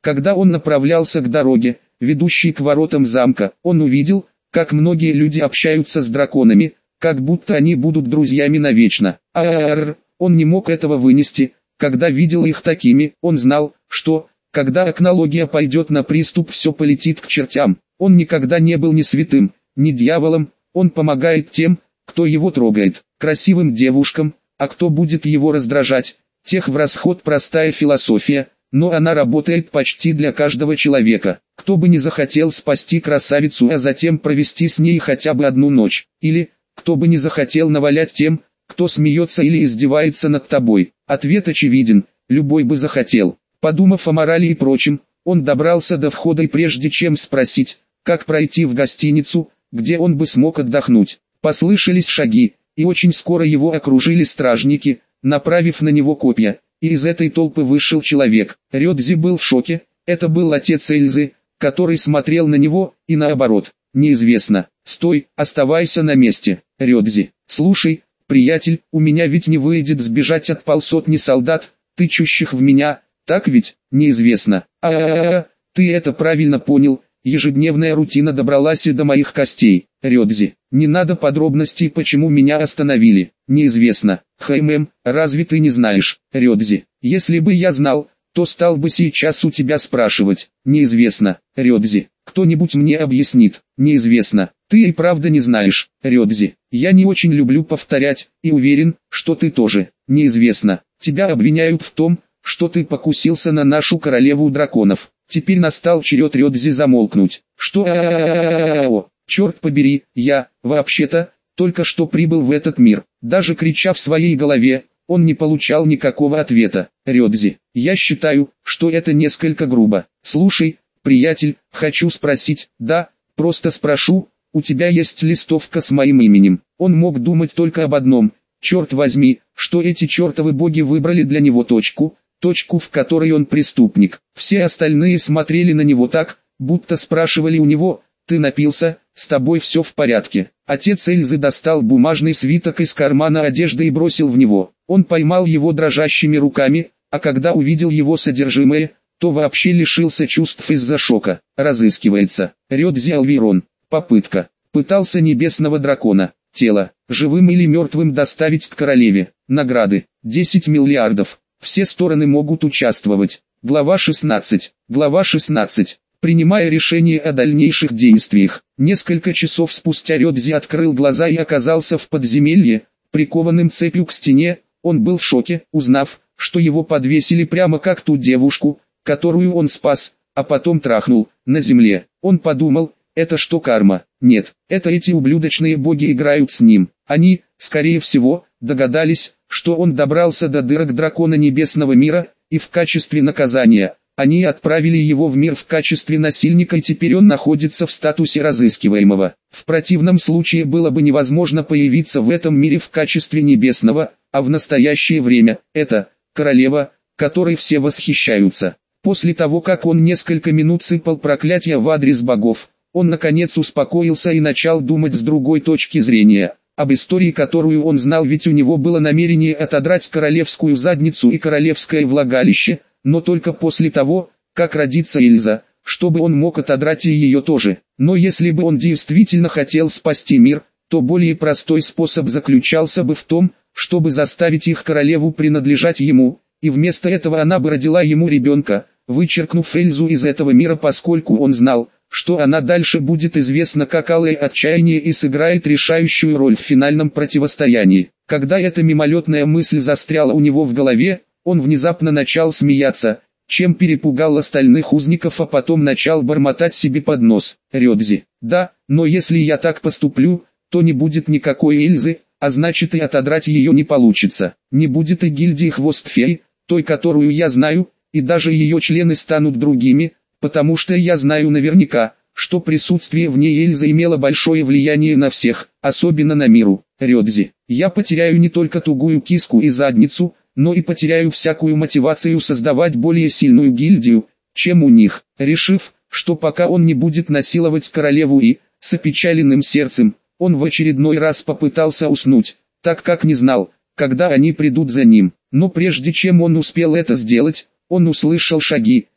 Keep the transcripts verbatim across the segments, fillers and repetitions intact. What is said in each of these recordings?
Когда он направлялся к дороге, ведущей к воротам замка, он увидел, как многие люди общаются с драконами, как будто они будут друзьями навечно. Аарр, он не мог этого вынести, когда видел их такими, он знал, что, когда акнология пойдет на приступ, все полетит к чертям. Он никогда не был ни святым, ни дьяволом, он помогает тем, кто его трогает, красивым девушкам, а кто будет его раздражать, тех в расход. Простая философия, но она работает почти для каждого человека. Кто бы не захотел спасти красавицу, а затем провести с ней хотя бы одну ночь, или, кто бы не захотел навалять тем, кто смеется или издевается над тобой. Ответ очевиден, любой бы захотел. Подумав о морали и прочем, он добрался до входа и прежде чем спросить, как пройти в гостиницу, где он бы смог отдохнуть, послышались шаги, и очень скоро его окружили стражники, направив на него копья, и из этой толпы вышел человек. Рёдзи был в шоке, это был отец Эльзы, который смотрел на него, и наоборот, неизвестно. «Стой, оставайся на месте, Рёдзи. Слушай, приятель, у меня ведь не выйдет сбежать от полсотни солдат, тычущих в меня, так ведь, неизвестно. А-а-а, ты это правильно понял, ежедневная рутина добралась и до моих костей. Рёдзи, не надо подробностей, почему меня остановили, неизвестно. Хэймэм, разве ты не знаешь, Рёдзи? Если бы я знал, то стал бы сейчас у тебя спрашивать, неизвестно, Рёдзи. Кто-нибудь мне объяснит, неизвестно. Ты и правда не знаешь, Рёдзи. Я не очень люблю повторять, и уверен, что ты тоже, неизвестно. Тебя обвиняют в том, что ты покусился на нашу королеву драконов. Теперь настал черед Рёдзи замолкнуть. Что а-а-а-а-а-а-о, черт побери, я, вообще-то, только что прибыл в этот мир. Даже крича в своей голове, он не получал никакого ответа. Рёдзи, я считаю, что это несколько грубо. Слушай, приятель, хочу спросить, да, просто спрошу, у тебя есть листовка с моим именем. Он мог думать только об одном, черт возьми, что эти чертовы боги выбрали для него точку, точку, в которой он преступник. Все остальные смотрели на него так, будто спрашивали у него, ты напился, с тобой все в порядке. Отец Эльзы достал бумажный свиток из кармана одежды и бросил в него. Он поймал его дрожащими руками, а когда увидел его содержимое, то вообще лишился чувств из-за шока. Разыскивается. Рёдзи Алвирон. Попытка. Пытался небесного дракона. Тело. Живым или мертвым доставить к королеве. Награды. десять миллиардов. Все стороны могут участвовать. Глава шестнадцать. Глава шестнадцать. Принимая решение о дальнейших действиях, несколько часов спустя Рёдзи открыл глаза и оказался в подземелье, прикованным цепью к стене. Он был в шоке, узнав, что его подвесили прямо как ту девушку, которую он спас, а потом трахнул, на земле. Он подумал, это что, карма? Нет, это эти ублюдочные боги играют с ним. Они, скорее всего, догадались, что он добрался до дырок дракона небесного мира, и в качестве наказания, они отправили его в мир в качестве насильника, и теперь он находится в статусе разыскиваемого. В противном случае было бы невозможно появиться в этом мире в качестве небесного, а в настоящее время, это, королева, которой все восхищаются. После того, как он несколько минут сыпал проклятия в адрес богов, он наконец успокоился и начал думать с другой точки зрения, об истории, которую он знал, ведь у него было намерение отодрать королевскую задницу и королевское влагалище, но только после того, как родится Эльза, чтобы он мог отодрать и ее тоже. Но если бы он действительно хотел спасти мир, то более простой способ заключался бы в том, чтобы заставить их королеву принадлежать ему, и вместо этого она бы родила ему ребенка, вычеркнув Эльзу из этого мира, поскольку он знал, что она дальше будет известна как Алое Отчаяние и сыграет решающую роль в финальном противостоянии. Когда эта мимолетная мысль застряла у него в голове, он внезапно начал смеяться, чем перепугал остальных узников, а потом начал бормотать себе под нос. Рёдзи, да, но если я так поступлю, то не будет никакой Эльзы, а значит и отодрать ее не получится. Не будет и гильдии Хвост-фей, той, которую я знаю, и даже ее члены станут другими, потому что я знаю наверняка, что присутствие в ней Эльзы имело большое влияние на всех, особенно на Миру. Рёдзи, я потеряю не только тугую киску и задницу, но и потеряю всякую мотивацию создавать более сильную гильдию, чем у них. Решив, что пока он не будет насиловать королеву и, с опечаленным сердцем, он в очередной раз попытался уснуть, так как не знал, когда они придут за ним. Но прежде чем он успел это сделать, он услышал шаги,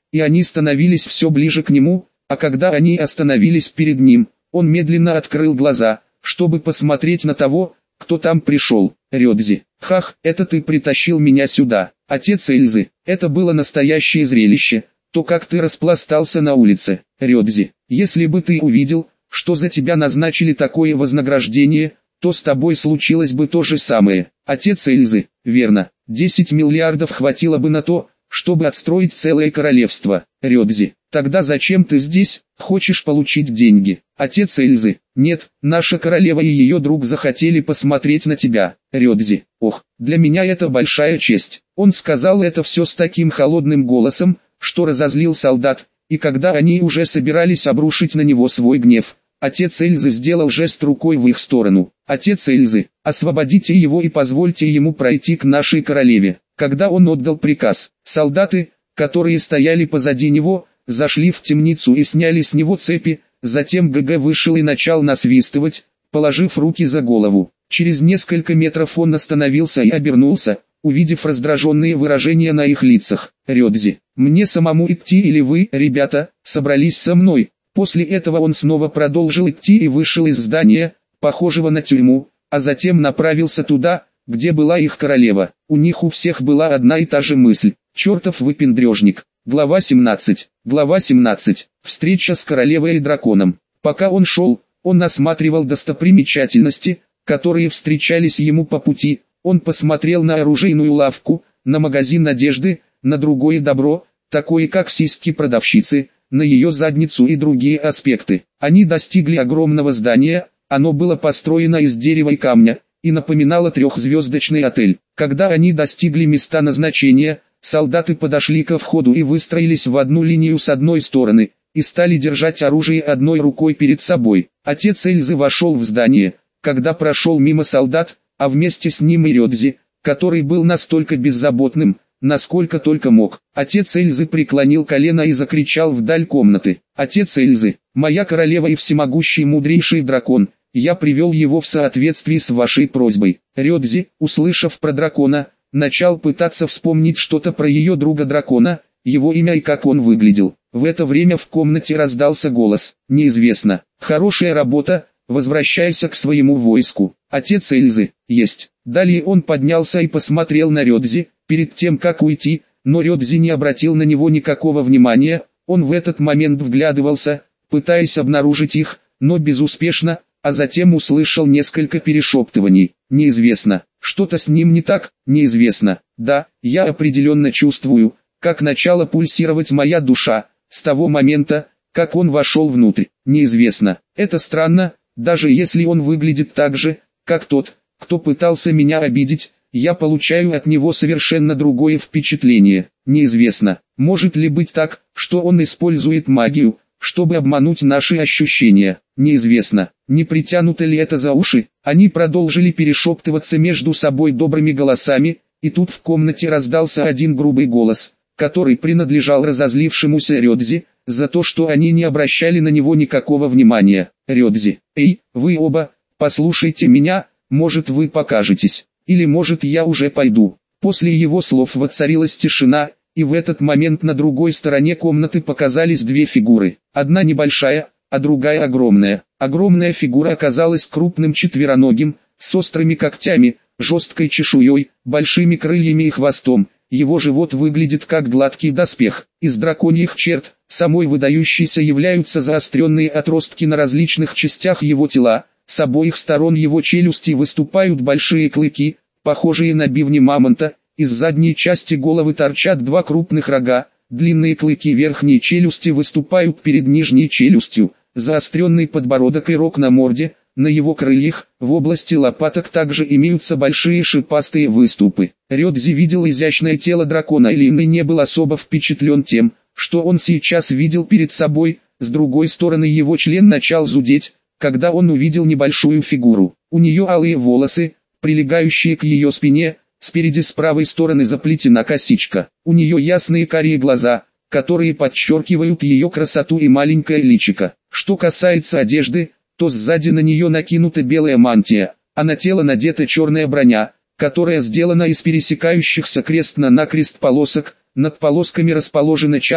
и они становились все ближе к нему, а когда они остановились перед ним, он медленно открыл глаза, чтобы посмотреть на того, кто там пришел. Рёдзи. Хах, это ты притащил меня сюда. Отец Эльзы, это было настоящее зрелище, то как ты распластался на улице. Рёдзи, если бы ты увидел, что за тебя назначили такое вознаграждение, то с тобой случилось бы то же самое. Отец Эльзы, верно, десять миллиардов хватило бы на то, чтобы отстроить целое королевство. Рёдзи, тогда зачем ты здесь, хочешь получить деньги? Отец Эльзы, нет, наша королева и ее друг захотели посмотреть на тебя. Рёдзи, ох, для меня это большая честь. Он сказал это все с таким холодным голосом, что разозлил солдат, и когда они уже собирались обрушить на него свой гнев, отец Эльзы сделал жест рукой в их сторону. Отец Эльзы, освободите его и позвольте ему пройти к нашей королеве. Когда он отдал приказ, солдаты, которые стояли позади него, зашли в темницу и сняли с него цепи, затем ГГ вышел и начал насвистывать, положив руки за голову. Через несколько метров он остановился и обернулся, увидев раздраженные выражения на их лицах. Рёдзи, мне самому идти или вы, ребята, собрались со мной? После этого он снова продолжил идти и вышел из здания, похожего на тюрьму, а затем направился туда, где была их королева. У них у всех была одна и та же мысль. Чертов выпендрежник. Глава семнадцать. Глава семнадцать. Встреча с королевой и драконом. Пока он шел, он осматривал достопримечательности, которые встречались ему по пути. Он посмотрел на оружейную лавку, на магазин одежды, на другое добро, такое как сиськи продавщицы, на ее задницу и другие аспекты. Они достигли огромного здания, оно было построено из дерева и камня, и напоминало трехзвездочный отель. Когда они достигли места назначения, солдаты подошли ко входу и выстроились в одну линию с одной стороны, и стали держать оружие одной рукой перед собой. Отец Эльзы вошел в здание, когда прошел мимо солдат, а вместе с ним и Рёдзи, который был настолько беззаботным, насколько только мог. Отец Эльзы преклонил колено и закричал вдаль комнаты. «Отец Эльзы, моя королева и всемогущий мудрейший дракон, я привел его в соответствии с вашей просьбой». Рёдзи, услышав про дракона, начал пытаться вспомнить что-то про ее друга-дракона, его имя и как он выглядел. В это время в комнате раздался голос. «Неизвестно. Хорошая работа, возвращайся к своему войску». Отец Эльзы, есть. Далее он поднялся и посмотрел на Рёдзи, перед тем как уйти, но Рёдзи не обратил на него никакого внимания, он в этот момент вглядывался, пытаясь обнаружить их, но безуспешно, а затем услышал несколько перешептываний. «Неизвестно. Что-то с ним не так, неизвестно. Да, я определенно чувствую, как начала пульсировать моя душа, с того момента, как он вошел внутрь. Неизвестно. Это странно, даже если он выглядит так же, как тот, кто пытался меня обидеть, я получаю от него совершенно другое впечатление. Неизвестно, может ли быть так, что он использует магию, чтобы обмануть наши ощущения. Неизвестно, не притянуто ли это за уши. Они продолжили перешептываться между собой добрыми голосами, и тут в комнате раздался один грубый голос, который принадлежал разозлившемуся Рёдзи, за то, что они не обращали на него никакого внимания. «Рёдзи, эй, вы оба, послушайте меня, может вы покажетесь, или может я уже пойду». После его слов воцарилась тишина, и в этот момент на другой стороне комнаты показались две фигуры. Одна небольшая, а другая огромная. Огромная фигура оказалась крупным четвероногим, с острыми когтями, жесткой чешуей, большими крыльями и хвостом. Его живот выглядит как гладкий доспех. Из драконьих черт, самой выдающейся являются заостренные отростки на различных частях его тела. С обоих сторон его челюсти выступают большие клыки, похожие на бивни мамонта. Из задней части головы торчат два крупных рога. Длинные клыки верхней челюсти выступают перед нижней челюстью. Заостренный подбородок и рог на морде. На его крыльях, в области лопаток также имеются большие шипастые выступы. Рёдзи видел изящное тело дракона, и не был особо впечатлен тем, что он сейчас видел перед собой. С другой стороны, его член начал зудеть, когда он увидел небольшую фигуру. У нее алые волосы, прилегающие к ее спине, спереди с правой стороны заплетена косичка. У нее ясные карие глаза, которые подчеркивают ее красоту и маленькое личико. Что касается одежды, то сзади на нее накинута белая мантия, а на тело надета черная броня, которая сделана из пересекающихся крест-на-накрест полосок. Над полосками расположена часть,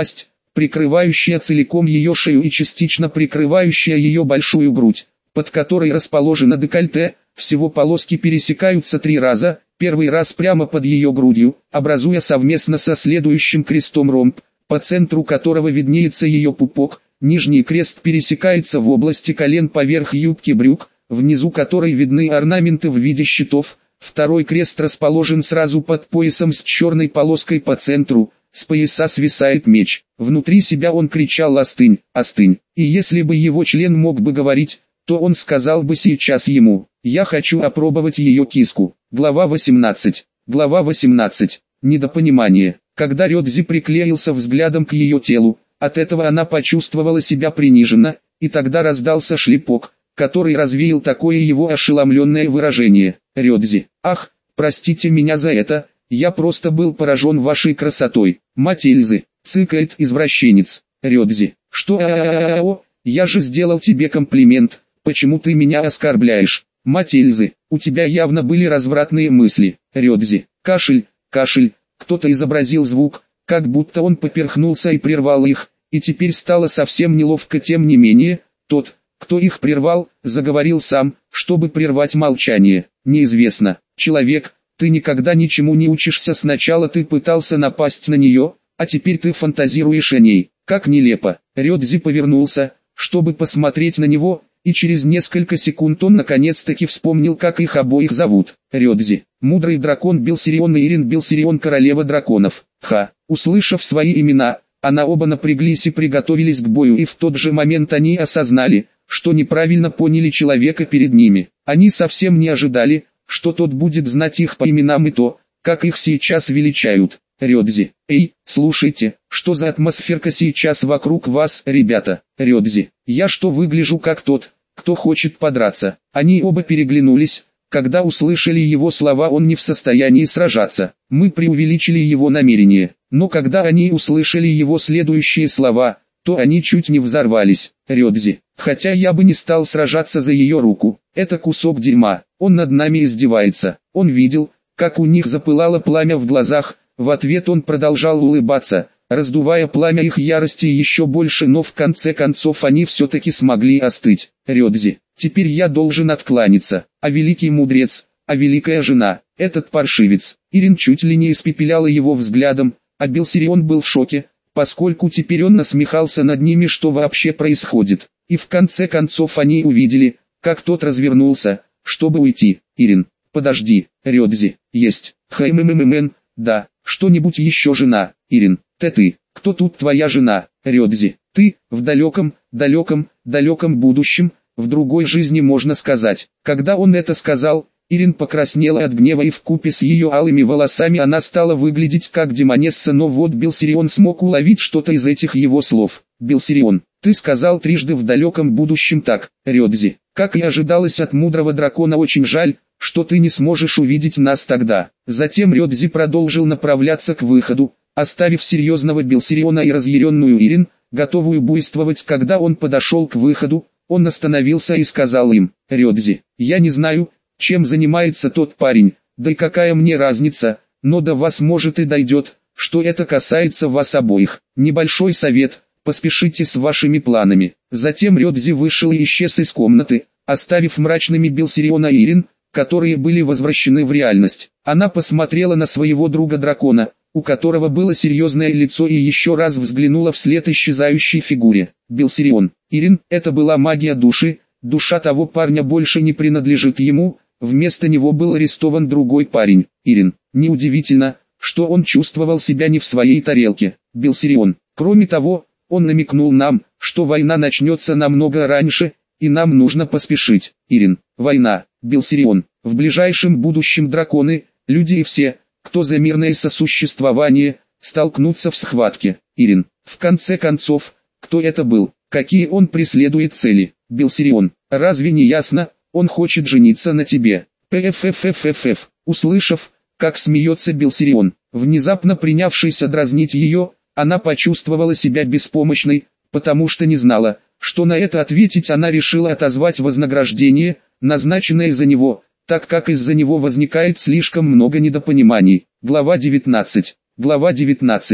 прикрывающая целиком ее шею и частично прикрывающая ее большую грудь, под которой расположено декольте. Всего полоски пересекаются три раза, первый раз прямо под ее грудью, образуя совместно со следующим крестом ромб, по центру которого виднеется ее пупок. Нижний крест пересекается в области колен поверх юбки брюк, внизу которой видны орнаменты в виде щитов. Второй крест расположен сразу под поясом с черной полоской по центру, с пояса свисает меч. Внутри себя он кричал: «Остынь, остынь!» И если бы его член мог бы говорить, то он сказал бы сейчас ему: «Я хочу опробовать ее киску». Глава восемнадцать. Глава восемнадцать. Недопонимание. Когда Рёдзи приклеился взглядом к ее телу, от этого она почувствовала себя приниженно, и тогда раздался шлепок, который развеял такое его ошеломленное выражение. «Рёдзи, ах, простите меня за это, я просто был поражен вашей красотой». «Мать Эльзы», цыкает извращенец. «Рёдзи, что а-а-а-а-о, я же сделал тебе комплимент, почему ты меня оскорбляешь?» «Мать Эльзы, у тебя явно были развратные мысли». Рёдзи, кашель, кашель, кто-то изобразил звук, как будто он поперхнулся и прервал их, и теперь стало совсем неловко. Тем не менее, тот, кто их прервал, заговорил сам, чтобы прервать молчание. «Неизвестно, человек, ты никогда ничему не учишься. Сначала ты пытался напасть на нее, а теперь ты фантазируешь о ней. Как нелепо». Рёдзи повернулся, чтобы посмотреть на него, и через несколько секунд он наконец-таки вспомнил, как их обоих зовут. Рёдзи, мудрый дракон Белсирион и Ирин Белсирион, королева драконов. Ха. Услышав свои имена, она оба напряглись и приготовились к бою, и в тот же момент они осознали, что неправильно поняли человека перед ними. Они совсем не ожидали, что тот будет знать их по именам и то, как их сейчас величают. Рёдзи, эй, слушайте, что за атмосферка сейчас вокруг вас, ребята? Рёдзи, я что, выгляжу как тот, кто хочет подраться? Они оба переглянулись. Когда услышали его слова, он не в состоянии сражаться. Мы преувеличили его намерение, но когда они услышали его следующие слова, то они чуть не взорвались. Рёдзи, хотя я бы не стал сражаться за ее руку, это кусок дерьма, он над нами издевается. Он видел, как у них запылало пламя в глазах, в ответ он продолжал улыбаться, раздувая пламя их ярости еще больше, но в конце концов они все-таки смогли остыть. Рёдзи, теперь я должен откланяться, а великий мудрец, а великая жена, этот паршивец. Ирин чуть ли не испепеляла его взглядом, а Белсирион был в шоке, поскольку теперь он насмехался над ними, что вообще происходит. И в конце концов они увидели, как тот развернулся, чтобы уйти. Ирин, подожди. Рёдзи, есть. Хммммн, да, что-нибудь еще. Жена. Ирин, ты ты, кто тут твоя жена? Рёдзи, ты, в далеком, далеком, далеком будущем, в другой жизни, можно сказать. Когда он это сказал, Ирин покраснела от гнева, и вкупе с ее алыми волосами она стала выглядеть как демонесса, но вот Белсирион смог уловить что-то из этих его слов. Белсирион, ты сказал трижды в далеком будущем. Так, Рёдзи, как и ожидалось от мудрого дракона, очень жаль, что ты не сможешь увидеть нас тогда. Затем Рёдзи продолжил направляться к выходу, оставив серьезного Белсириона и разъяренную Ирин, готовую буйствовать. Когда он подошел к выходу, он остановился и сказал им: Рёдзи, я не знаю, чем занимается тот парень, да и какая мне разница, но до вас может и дойдет, что это касается вас обоих. Небольшой совет, поспешите с вашими планами. Затем Рёдзи вышел и исчез из комнаты, оставив мрачными Белсириона и Ирин, которые были возвращены в реальность. Она посмотрела на своего друга-дракона, у которого было серьезное лицо, и еще раз взглянула вслед исчезающей фигуре. Белсирион, Ирин, это была магия души, душа того парня больше не принадлежит ему, вместо него был арестован другой парень. Ирин, неудивительно, что он чувствовал себя не в своей тарелке. Белсирион, кроме того, он намекнул нам, что война начнется намного раньше, и нам нужно поспешить. Ирин, война. Белсирион, в ближайшем будущем драконы, люди и все, кто за мирное сосуществование, столкнутся в схватке. Ирин, в конце концов, кто это был, какие он преследует цели? Белсирион, разве не ясно, он хочет жениться на тебе. Пфффффф. Услышав, как смеется Белсирион, внезапно принявшийся дразнить ее, она почувствовала себя беспомощной, потому что не знала, что на это ответить. Она решила отозвать вознаграждение, назначенное за него, так как из-за него возникает слишком много недопониманий. Глава девятнадцать. Глава девятнадцать.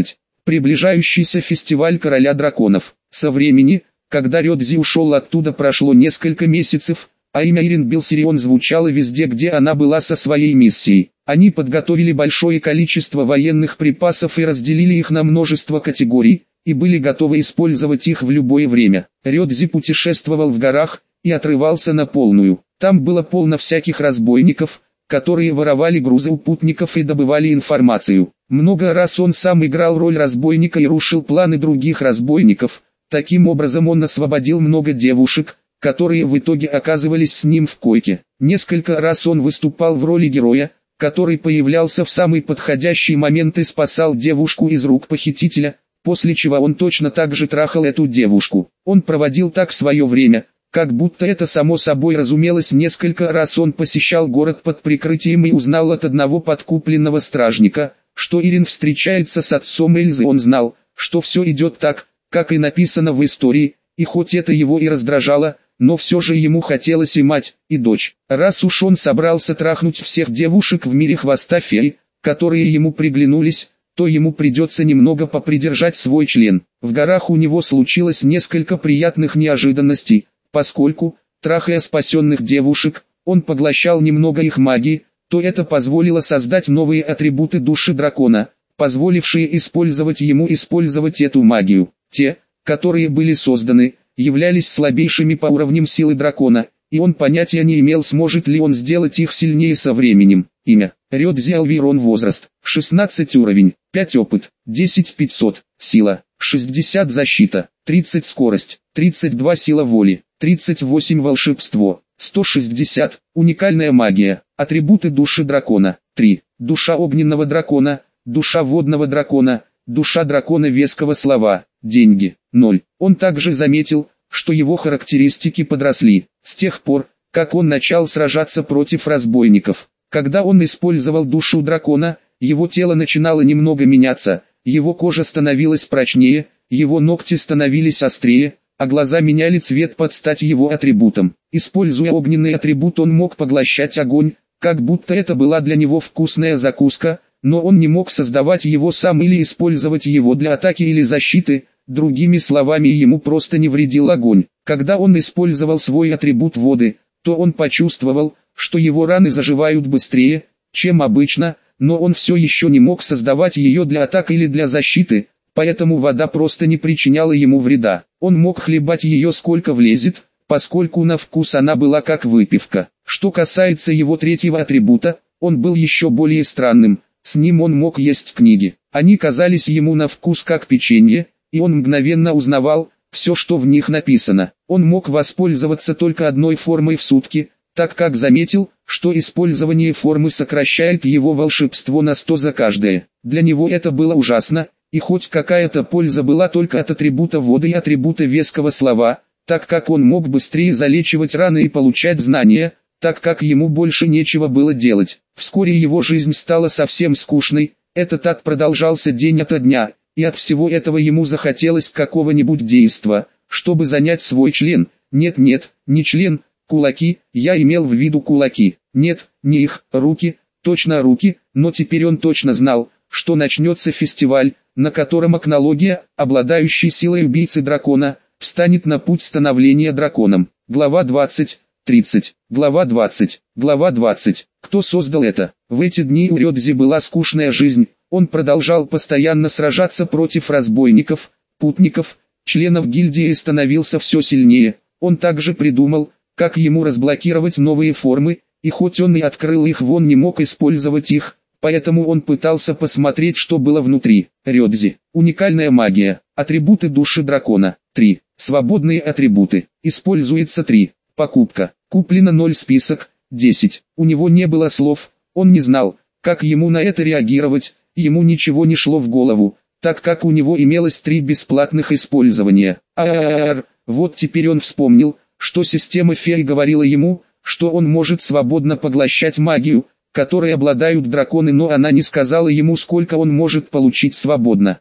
Приближающийся фестиваль Короля Драконов. Со времени, когда Рёдзи ушел оттуда, прошло несколько месяцев, а имя Ирин Билсирион звучало везде, где она была со своей миссией. Они подготовили большое количество военных припасов и разделили их на множество категорий, и были готовы использовать их в любое время. Рёдзи путешествовал в горах и отрывался на полную. Там было полно всяких разбойников, которые воровали грузы у путников и добывали информацию. Много раз он сам играл роль разбойника и рушил планы других разбойников. Таким образом он освободил много девушек, которые в итоге оказывались с ним в койке. Несколько раз он выступал в роли героя, который появлялся в самый подходящий момент и спасал девушку из рук похитителя, после чего он точно так же трахал эту девушку. Он проводил так свое время, как будто это само собой разумелось. Несколько раз он посещал город под прикрытием и узнал от одного подкупленного стражника, что Ирин встречается с отцом Эльзы. Он знал, что все идет так, как и написано в истории, и хоть это его и раздражало, но все же ему хотелось и мать, и дочь. Раз уж он собрался трахнуть всех девушек в мире хвоста феи, которые ему приглянулись, то ему придется немного попридержать свой член. В горах у него случилось несколько приятных неожиданностей, поскольку, трахая спасенных девушек, он поглощал немного их магии, то это позволило создать новые атрибуты души дракона, позволившие использовать ему использовать эту магию. Те, которые были созданы, являлись слабейшими по уровням силы дракона, и он понятия не имел, сможет ли он сделать их сильнее со временем. Имя: Рёдзи Алвирон. Возраст: шестнадцать. Уровень: пять. Опыт: десять пятьсот. Сила: шестьдесят. Защита: тридцать. Скорость: тридцать два. Сила воли: тридцать восемь. Волшебство: сто шестьдесят. Уникальная магия. Атрибуты души дракона: три. Душа огненного дракона, душа водного дракона, душа дракона веского слова. Деньги: ноль. Он также заметил, что его характеристики подросли, с тех пор, как он начал сражаться против разбойников. Когда он использовал душу дракона, его тело начинало немного меняться, его кожа становилась прочнее, его ногти становились острее, а глаза меняли цвет под стать его атрибутам. Используя огненный атрибут, он мог поглощать огонь, как будто это была для него вкусная закуска, но он не мог создавать его сам или использовать его для атаки или защиты. Другими словами, ему просто не вредил огонь. Когда он использовал свой атрибут воды, то он почувствовал, что его раны заживают быстрее, чем обычно, но он все еще не мог создавать ее для атак или для защиты, поэтому вода просто не причиняла ему вреда. Он мог хлебать ее сколько влезет, поскольку на вкус она была как выпивка. Что касается его третьего атрибута, он был еще более странным. С ним он мог есть книги. Они казались ему на вкус как печенье, и он мгновенно узнавал все, что в них написано. Он мог воспользоваться только одной формой в сутки, так как заметил, что использование формы сокращает его волшебство на сто за каждое. Для него это было ужасно, и хоть какая-то польза была только от атрибута воды и атрибута веского слова, так как он мог быстрее залечивать раны и получать знания, так как ему больше нечего было делать. Вскоре его жизнь стала совсем скучной, это так продолжался день ото дня, и от всего этого ему захотелось какого-нибудь действа, чтобы занять свой член. Нет-нет, не член, кулаки, я имел в виду кулаки. Нет, не их, руки, точно руки, но теперь он точно знал, что начнется фестиваль, на котором Акнология, обладающий силой убийцы дракона, встанет на путь становления драконом. Глава двадцать. тридцать. Глава двадцать. Глава двадцать. Кто создал это? В эти дни у Рёдзи была скучная жизнь. Он продолжал постоянно сражаться против разбойников, путников, членов гильдии и становился все сильнее. Он также придумал, как ему разблокировать новые формы, и хоть он и открыл их, он не мог использовать их, поэтому он пытался посмотреть, что было внутри. Рёдзи. Уникальная магия. Атрибуты души дракона. три. Свободные атрибуты. Используется три. Покупка. Куплено ноль. Список. десять. У него не было слов, он не знал, как ему на это реагировать. Ему ничего не шло в голову, так как у него имелось три бесплатных использования. А-а-а-а, вот теперь он вспомнил, что система фей говорила ему, что он может свободно поглощать магию, которой обладают драконы, но она не сказала ему, сколько он может получить свободно.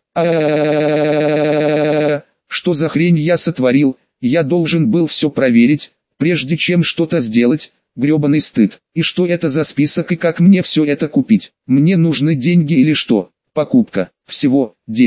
А-а-а-а, что за хрень я сотворил, я должен был все проверить, прежде чем что-то сделать. Гребаный стыд. И что это за список и как мне все это купить? Мне нужны деньги или что? Покупка. Всего десять.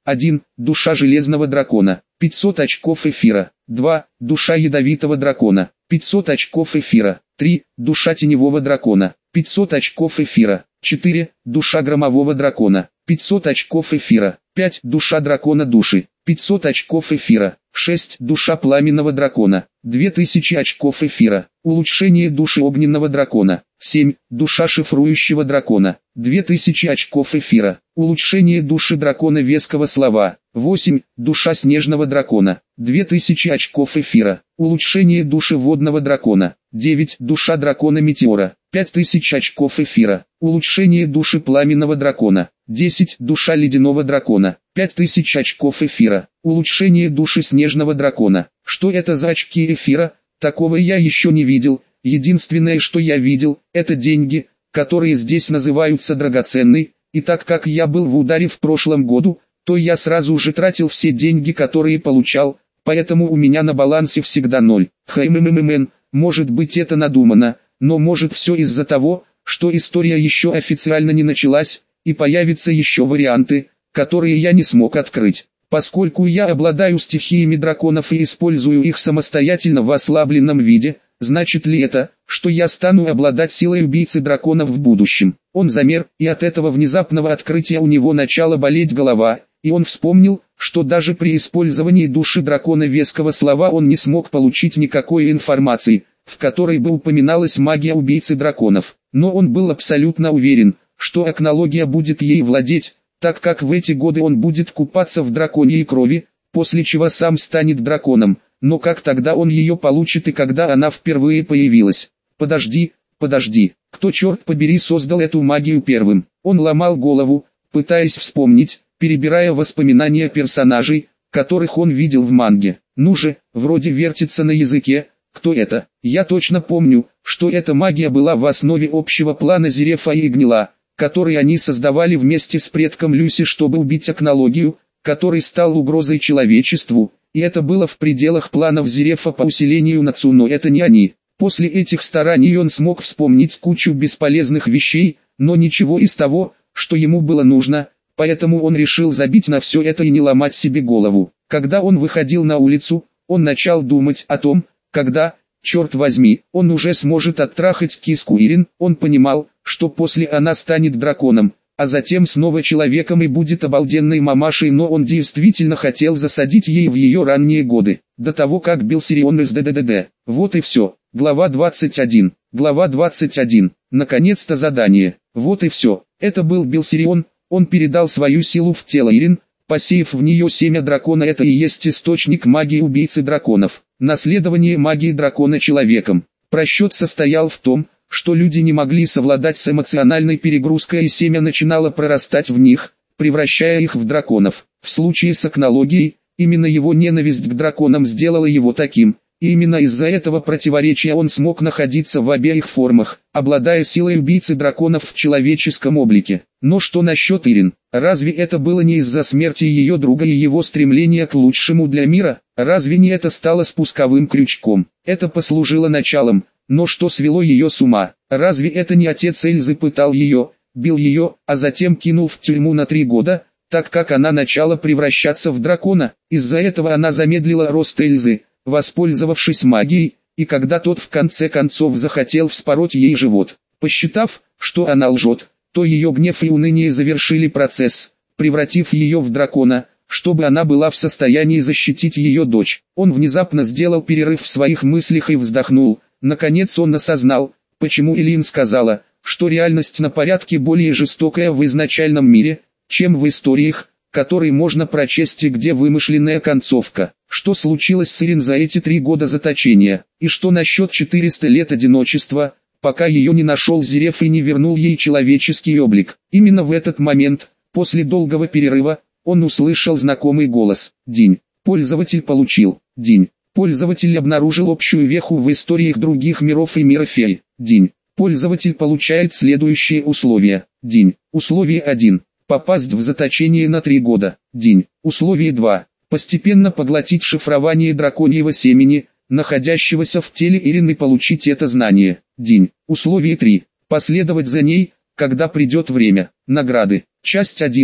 один. Душа железного дракона. пятьсот очков эфира. два. Душа ядовитого дракона. пятьсот очков эфира. три. Душа теневого дракона. пятьсот очков эфира. четыре. Душа громового дракона. пятьсот очков эфира. пять. Душа дракона души. пятьсот очков эфира. шесть. Душа пламенного дракона. две тысячи очков эфира. Улучшение души огненного дракона. семь. Душа шифрующего дракона. две тысячи очков эфира. Улучшение души дракона веского слова. восемь. Душа снежного дракона. две тысячи очков эфира. Улучшение души водного дракона. девять. Душа дракона метеора. пять тысяч очков эфира. Улучшение души пламенного дракона. десять. Душа ледяного дракона. пять тысяч очков эфира. Улучшение души снежного дракона. Что это за очки эфира? Такого я еще не видел. Единственное, что я видел, это деньги, которые здесь называются драгоценной. И так как я был в ударе в прошлом году, то я сразу же тратил все деньги, которые получал, поэтому у меня на балансе всегда ноль. Хмммн, может быть это надумано, но может все из-за того, что история еще официально не началась, и появятся еще варианты, которые я не смог открыть. Поскольку я обладаю стихиями драконов и использую их самостоятельно в ослабленном виде, значит ли это, что я стану обладать силой убийцы драконов в будущем? Он замер, и от этого внезапного открытия у него начала болеть голова, и он вспомнил, что даже при использовании души дракона веского слова он не смог получить никакой информации, в которой бы упоминалась магия убийцы драконов. Но он был абсолютно уверен, что акнология будет ей владеть, так как в эти годы он будет купаться в драконьей крови, после чего сам станет драконом. Но как тогда он ее получит и когда она впервые появилась? Подожди, подожди, кто черт побери создал эту магию первым? Он ломал голову, пытаясь вспомнить, перебирая воспоминания персонажей, которых он видел в манге. Ну же, вроде вертится на языке, кто это? Я точно помню, что эта магия была в основе общего плана Зерефа и Гнила, который они создавали вместе с предком Люси, чтобы убить акнологию, который стал угрозой человечеству, и это было в пределах планов Зерефа по усилению Нацу, но это не они. После этих стараний он смог вспомнить кучу бесполезных вещей, но ничего из того, что ему было нужно, поэтому он решил забить на все это и не ломать себе голову. Когда он выходил на улицу, он начал думать о том, когда, черт возьми, он уже сможет оттрахать киску Ирин. Он понимал, что после она станет драконом, а затем снова человеком и будет обалденной мамашей, но он действительно хотел засадить ей в ее ранние годы, до того как бил Сирион из ДДД. Вот и все. Глава двадцать один. Глава двадцать один. Наконец-то задание. Вот и все. Это был Билсирион. Он передал свою силу в тело Ирин, посеяв в нее семя дракона. Это и есть источник магии убийцы драконов. Наследование магии дракона человеком. Просчет состоял в том, что люди не могли совладать с эмоциональной перегрузкой, и семя начинало прорастать в них, превращая их в драконов. В случае с акнологией, именно его ненависть к драконам сделала его таким, и именно из-за этого противоречия он смог находиться в обеих формах, обладая силой убийцы драконов в человеческом облике. Но что насчет Ирин? Разве это было не из-за смерти ее друга и его стремления к лучшему для мира? Разве не это стало спусковым крючком? Это послужило началом, но что свело ее с ума? Разве это не отец Эльзы пытал ее, бил ее, а затем кинул в тюрьму на три года, так как она начала превращаться в дракона? Из-за этого она замедлила рост Эльзы, воспользовавшись магией, и когда тот в конце концов захотел вспороть ей живот, посчитав, что она лжет, то ее гнев и уныние завершили процесс, превратив ее в дракона, чтобы она была в состоянии защитить ее дочь. Он внезапно сделал перерыв в своих мыслях и вздохнул. Наконец он осознал, почему Элин сказала, что реальность на порядке более жестокая в изначальном мире, чем в историях, которые можно прочесть и где вымышленная концовка. Что случилось с Ирин за эти три года заточения? И что насчет четырёхсот лет одиночества, пока ее не нашел Зереф и не вернул ей человеческий облик? Именно в этот момент, после долгого перерыва, он услышал знакомый голос. День. Пользователь получил. День. Пользователь обнаружил общую веху в историях других миров и мира фей. День. Пользователь получает следующие условия. День. Условие один. Попасть в заточение на три года. День. Условие два. Постепенно поглотить шифрование драконьего семени, находящегося в теле Ирин, и получить это знание. День. Условие три. Последовать за ней, когда придет время. Награды. Часть один.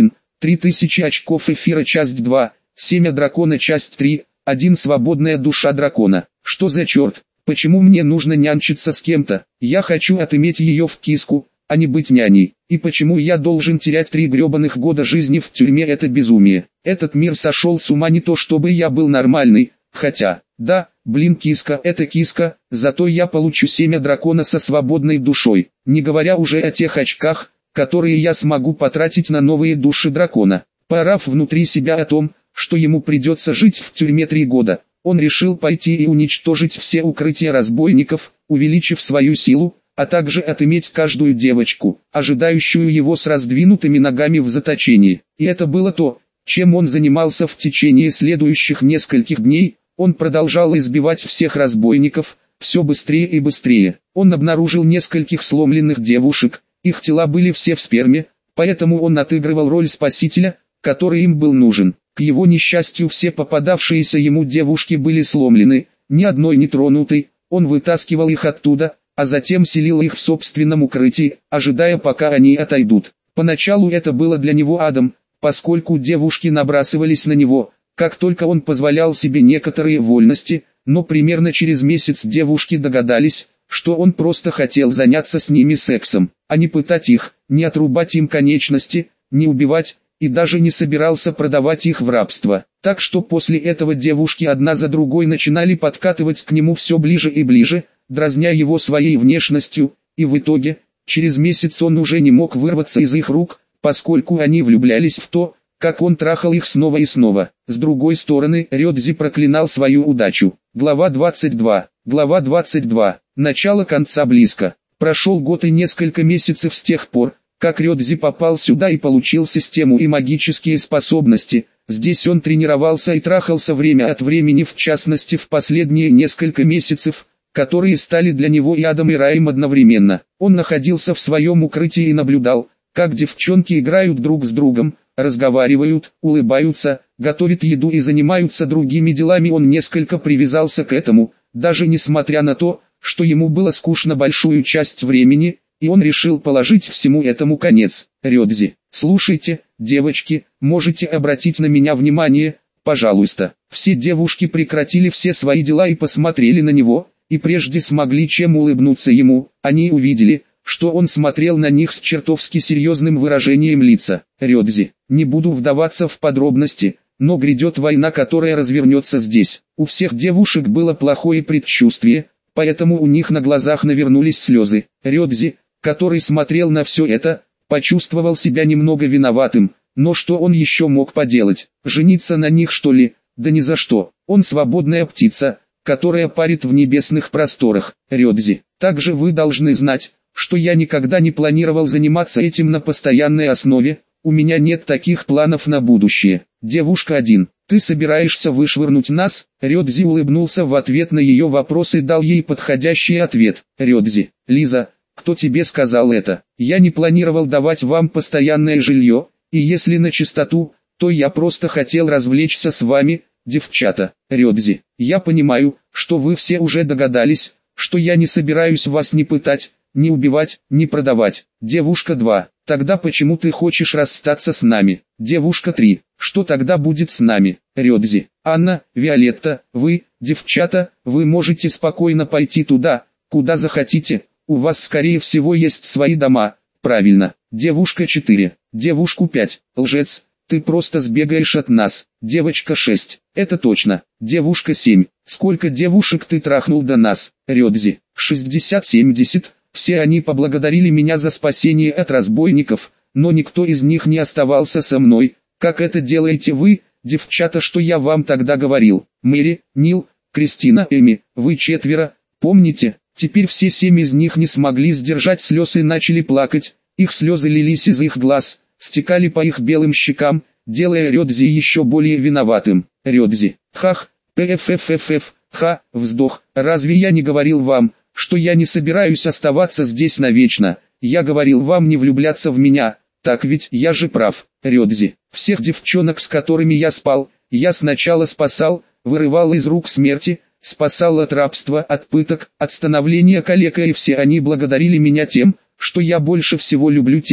три тысячи очков эфира часть два, семя дракона часть три, один свободная душа дракона. Что за черт? Почему мне нужно нянчиться с кем-то? Я хочу отыметь ее в киску, а не быть няней. И почему я должен терять три гребаных года жизни в тюрьме? Это безумие. Этот мир сошел с ума, не то чтобы я был нормальный, хотя, да, блин, киска, это киска, зато я получу семя дракона со свободной душой, не говоря уже о тех очках, которые я смогу потратить на новые души дракона. Поорав внутри себя о том, что ему придется жить в тюрьме три года, он решил пойти и уничтожить все укрытия разбойников, увеличив свою силу, а также отыметь каждую девочку, ожидающую его с раздвинутыми ногами в заточении. И это было то, чем он занимался в течение следующих нескольких дней. Он продолжал избивать всех разбойников, все быстрее и быстрее. Он обнаружил нескольких сломленных девушек, их тела были все в сперме, поэтому он отыгрывал роль спасителя, который им был нужен. К его несчастью, все попадавшиеся ему девушки были сломлены, ни одной не тронутой. Он вытаскивал их оттуда, а затем селил их в собственном укрытии, ожидая, пока они отойдут. Поначалу это было для него адом, поскольку девушки набрасывались на него, как только он позволял себе некоторые вольности, но примерно через месяц девушки догадались, что он просто хотел заняться с ними сексом, а не пытать их, не отрубать им конечности, не убивать, и даже не собирался продавать их в рабство. Так что после этого девушки одна за другой начинали подкатывать к нему все ближе и ближе, дразня его своей внешностью, и в итоге, через месяц он уже не мог вырваться из их рук, поскольку они влюблялись в то, как он трахал их снова и снова. С другой стороны, Рёдзи проклинал свою удачу. Глава двадцать два. Глава двадцать два. Начало конца близко. Прошел год и несколько месяцев с тех пор, как Рёдзи попал сюда и получил систему и магические способности. Здесь он тренировался и трахался время от времени, в частности в последние несколько месяцев, которые стали для него и адом, и раем одновременно. Он находился в своем укрытии и наблюдал, как девчонки играют друг с другом, разговаривают, улыбаются, готовят еду и занимаются другими делами. Он несколько привязался к этому, даже несмотря на то, что ему было скучно большую часть времени, и он решил положить всему этому конец. Рёдзи, слушайте, девочки, можете обратить на меня внимание, пожалуйста. Все девушки прекратили все свои дела и посмотрели на него, и прежде смогли чем улыбнуться ему. Они увидели, что он смотрел на них с чертовски серьезным выражением лица. Рёдзи, не буду вдаваться в подробности, но грядет война, которая развернется здесь. У всех девушек было плохое предчувствие, поэтому у них на глазах навернулись слезы. Рёдзи, который смотрел на все это, почувствовал себя немного виноватым, но что он еще мог поделать? Жениться на них, что ли? Да ни за что. Он свободная птица, которая парит в небесных просторах. Рёдзи, также вы должны знать, что я никогда не планировал заниматься этим на постоянной основе, у меня нет таких планов на будущее. Девушка один, ты собираешься вышвырнуть нас? Рёдзи улыбнулся в ответ на ее вопрос и дал ей подходящий ответ. Рёдзи, Лиза, кто тебе сказал это? Я не планировал давать вам постоянное жилье, и если на чистоту, то я просто хотел развлечься с вами, девчата. Рёдзи, я понимаю, что вы все уже догадались, что я не собираюсь вас ни пытать, ни убивать, ни продавать. Девушка два, тогда почему ты хочешь расстаться с нами? Девушка три, что тогда будет с нами? Рёдзи, Анна, Виолетта, вы, девчата, вы можете спокойно пойти туда, куда захотите, у вас скорее всего есть свои дома, правильно. Девушка четыре, девушку пять, лжец, ты просто сбегаешь от нас. Девочка шесть, это точно. Девушка семь, сколько девушек ты трахнул до нас? Рёдзи, шестьдесят-семьдесят. Все они поблагодарили меня за спасение от разбойников, но никто из них не оставался со мной, как это делаете вы, девчата. Что я вам тогда говорил? Мэри, Нил, Кристина, Эми, вы четверо, помните? Теперь все семь из них не смогли сдержать слез и начали плакать, их слезы лились из их глаз, стекали по их белым щекам, делая Рёдзи еще более виноватым. Рёдзи, хах, пфффф, ха, вздох, разве я не говорил вам, что я не собираюсь оставаться здесь навечно? Я говорил вам не влюбляться в меня, так ведь я же прав. Рёдзи, всех девчонок, с которыми я спал, я сначала спасал, вырывал из рук смерти, спасал от рабства, от пыток, от становления калекой, и все они благодарили меня тем, что я больше всего люблю, тем,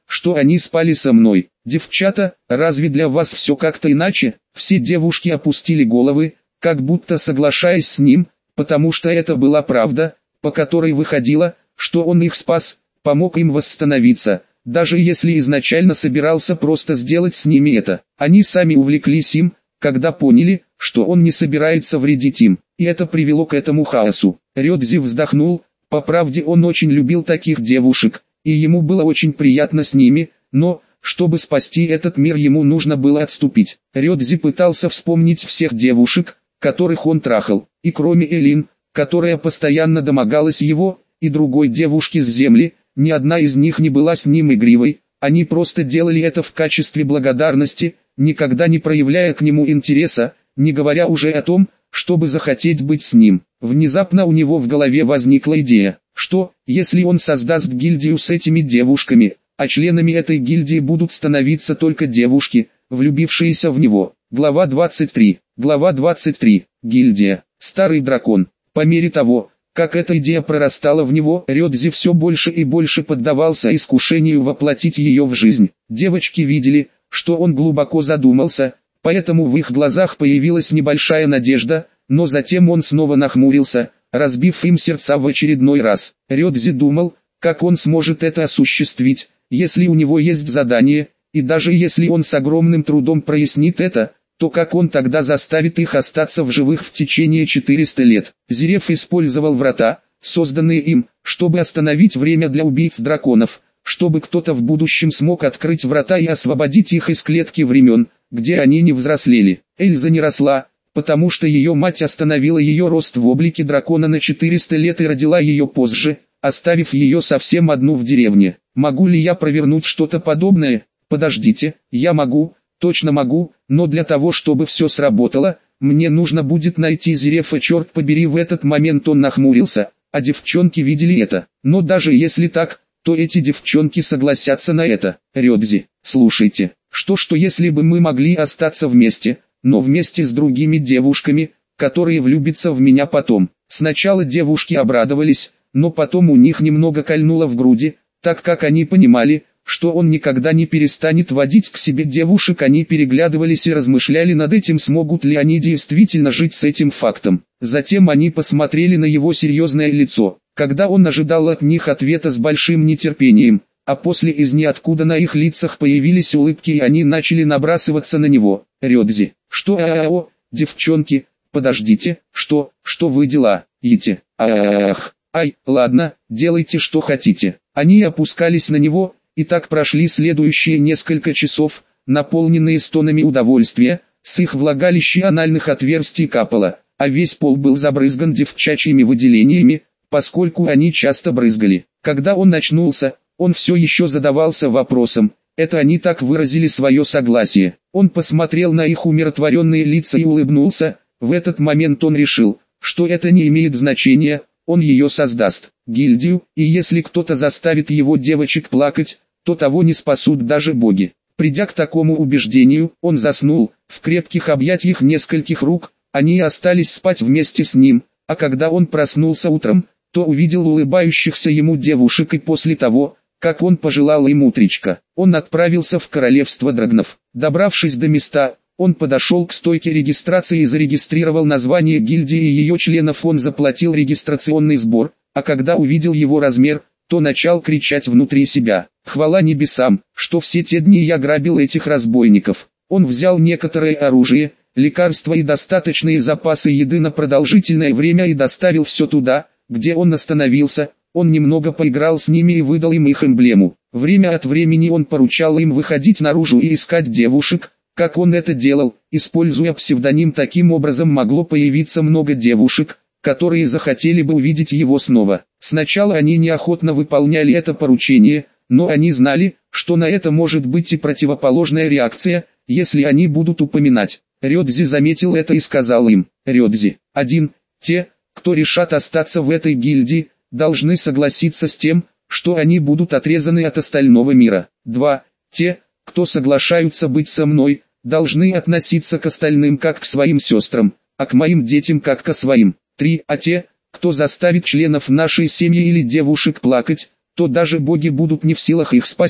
что они спали со мной. Девчата, разве для вас все как-то иначе? Все девушки опустили головы, как будто соглашаясь с ним, потому что это была правда, по которой выходило, что он их спас, помог им восстановиться, даже если изначально собирался просто сделать с ними это. Они сами увлеклись им, когда поняли, что он не собирается вредить им, и это привело к этому хаосу. Рёдзи вздохнул, по правде он очень любил таких девушек, и ему было очень приятно с ними, но, чтобы спасти этот мир, ему нужно было отступить. Рёдзи пытался вспомнить всех девушек, которых он трахал, и кроме Элин, которая постоянно домогалась его, и другой девушки с земли, ни одна из них не была с ним игривой, они просто делали это в качестве благодарности, никогда не проявляя к нему интереса, не говоря уже о том, чтобы захотеть быть с ним. Внезапно у него в голове возникла идея, что, если он создаст гильдию с этими девушками, а членами этой гильдии будут становиться только девушки, влюбившиеся в него. Глава двадцать три. Глава двадцать три. Гильдия. Старый дракон. По мере того, как эта идея прорастала в него, Рёдзи все больше и больше поддавался искушению воплотить ее в жизнь. Девочки видели, что он глубоко задумался, поэтому в их глазах появилась небольшая надежда, но затем он снова нахмурился, разбив им сердца в очередной раз. Рёдзи думал, как он сможет это осуществить, если у него есть задание, и даже если он с огромным трудом прояснит это, то как он тогда заставит их остаться в живых в течение четырёхсот лет? Зереф использовал врата, созданные им, чтобы остановить время для убийц драконов, чтобы кто-то в будущем смог открыть врата и освободить их из клетки времен, где они не взрослели. Эльза не росла, потому что ее мать остановила ее рост в облике дракона на четыреста лет и родила ее позже, оставив ее совсем одну в деревне. Могу ли я провернуть что-то подобное? Подождите, я могу, точно могу, но для того, чтобы все сработало, мне нужно будет найти Зерефа. Черт побери, в этот момент он нахмурился, а девчонки видели это. Но даже если так, то эти девчонки согласятся на это. Рёдзи, слушайте, что-что если бы мы могли остаться вместе, но вместе с другими девушками, которые влюбятся в меня потом. Сначала девушки обрадовались, но потом у них немного кольнуло в груди, так как они понимали, что он никогда не перестанет водить к себе девушек. Они переглядывались и размышляли над этим, смогут ли они действительно жить с этим фактом. Затем они посмотрели на его серьезное лицо, когда он ожидал от них ответа с большим нетерпением, а после из ниоткуда на их лицах появились улыбки и они начали набрасываться на него. Рёдзи, что а-а-о, девчонки, подождите, что, что вы делаете? Ах, ай, ладно, делайте что хотите. Они опускались на него, и так прошли следующие несколько часов, наполненные стонами удовольствия, с их влагалища анальных отверстий капало, а весь пол был забрызган девчачьими выделениями, поскольку они часто брызгали. Когда он очнулся, он все еще задавался вопросом, это они так выразили свое согласие. Он посмотрел на их умиротворенные лица и улыбнулся. В этот момент он решил, что это не имеет значения, он ее создаст, гильдию, и если кто-то заставит его девочек плакать, то того не спасут даже боги. Придя к такому убеждению, он заснул, в крепких объятиях нескольких рук, они остались спать вместе с ним, а когда он проснулся утром, то увидел улыбающихся ему девушек, и после того, как он пожелал им утречка, он отправился в королевство драгнов. Добравшись до места, он подошел к стойке регистрации и зарегистрировал название гильдии и ее членов. Он заплатил регистрационный сбор, а когда увидел его размер, то начал кричать внутри себя: «Хвала небесам, что все те дни я грабил этих разбойников». Он взял некоторое оружие, лекарства и достаточные запасы еды на продолжительное время и доставил все туда, где он остановился. Он немного поиграл с ними и выдал им их эмблему. Время от времени он поручал им выходить наружу и искать девушек, как он это делал, используя псевдоним. Таким образом могло появиться много девушек, которые захотели бы увидеть его снова. Сначала они неохотно выполняли это поручение, но они знали, что на это может быть и противоположная реакция, если они будут упоминать. Рёдзи заметил это и сказал им: «Рёдзи, один, те, кто решат остаться в этой гильдии, должны согласиться с тем, что они будут отрезаны от остального мира. два. Те, кто соглашаются быть со мной, должны относиться к остальным как к своим сестрам, а к моим детям как ко своим. три. А те, кто заставит членов нашей семьи или девушек плакать, то даже боги будут не в силах их спасти».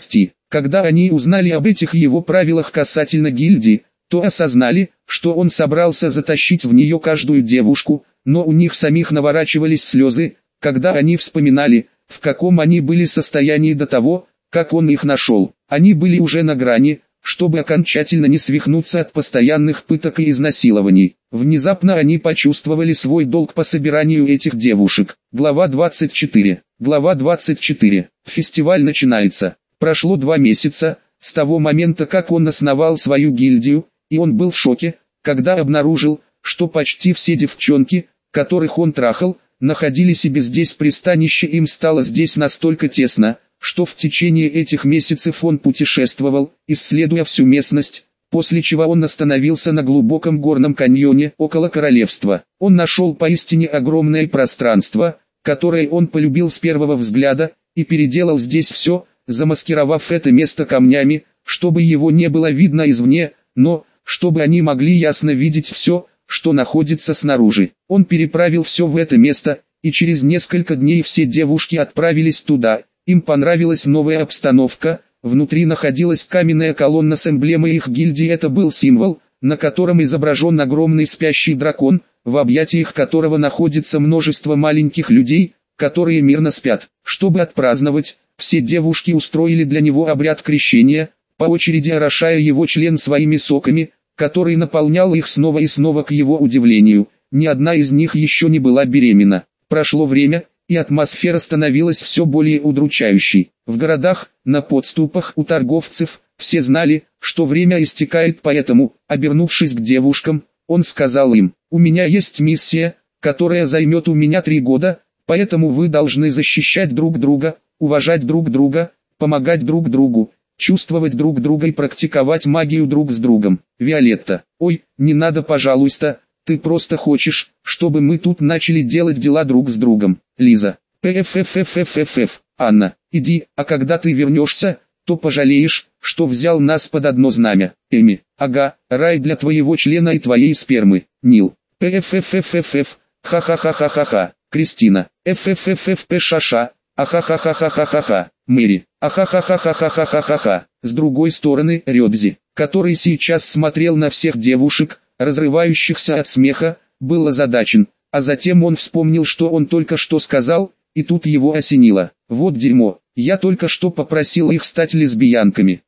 Когда они узнали об этих его правилах касательно гильдии, то осознали, что он собрался затащить в нее каждую девушку, но у них самих наворачивались слезы, когда они вспоминали, в каком они были состоянии до того, как он их нашел. Они были уже на грани, чтобы окончательно не свихнуться от постоянных пыток и изнасилований. Внезапно они почувствовали свой долг по собиранию этих девушек. Глава двадцать четыре. Глава двадцать четыре. Фестиваль начинается. Прошло два месяца, с того момента как он основал свою гильдию, и он был в шоке, когда обнаружил, что почти все девчонки, которых он трахал, находили себе здесь пристанище. Им стало здесь настолько тесно, что в течение этих месяцев он путешествовал, исследуя всю местность, после чего он остановился на глубоком горном каньоне около королевства. Он нашел поистине огромное пространство, которое он полюбил с первого взгляда, и переделал здесь все, замаскировав это место камнями, чтобы его не было видно извне, но, чтобы они могли ясно видеть все, что находится снаружи. Он переправил все в это место, и через несколько дней все девушки отправились туда. Им понравилась новая обстановка, внутри находилась каменная колонна с эмблемой их гильдии. Это был символ, на котором изображен огромный спящий дракон, в объятиях которого находится множество маленьких людей, которые мирно спят. Чтобы отпраздновать, все девушки устроили для него обряд крещения, по очереди орошая его член своими соками, который наполнял их снова и снова. К его удивлению, ни одна из них еще не была беременна. Прошло время, и атмосфера становилась все более удручающей. В городах, на подступах у торговцев, все знали, что время истекает, поэтому, обернувшись к девушкам, он сказал им: «У меня есть миссия, которая займет у меня три года, поэтому вы должны защищать друг друга, уважать друг друга, помогать друг другу, чувствовать друг друга и практиковать магию друг с другом». Виолетта: «Ой, не надо, пожалуйста, ты просто хочешь, чтобы мы тут начали делать дела друг с другом». Лиза: «Пффффффф, Анна, иди, а когда ты вернешься, то пожалеешь, что взял нас под одно знамя». Эми: «Ага, рай для твоего члена и твоей спермы». Нил: «Пфффффф, ха-ха-ха-ха-ха-ха». Кристина: «Ффффф-ша-ша, ахахахахахахаха». Мэри: «Ахахахахахахахаха». С другой стороны, Рёдзи, который сейчас смотрел на всех девушек, разрывающихся от смеха, был озадачен, а затем он вспомнил, что он только что сказал, и тут его осенило. «Вот дерьмо, я только что попросил их стать лесбиянками».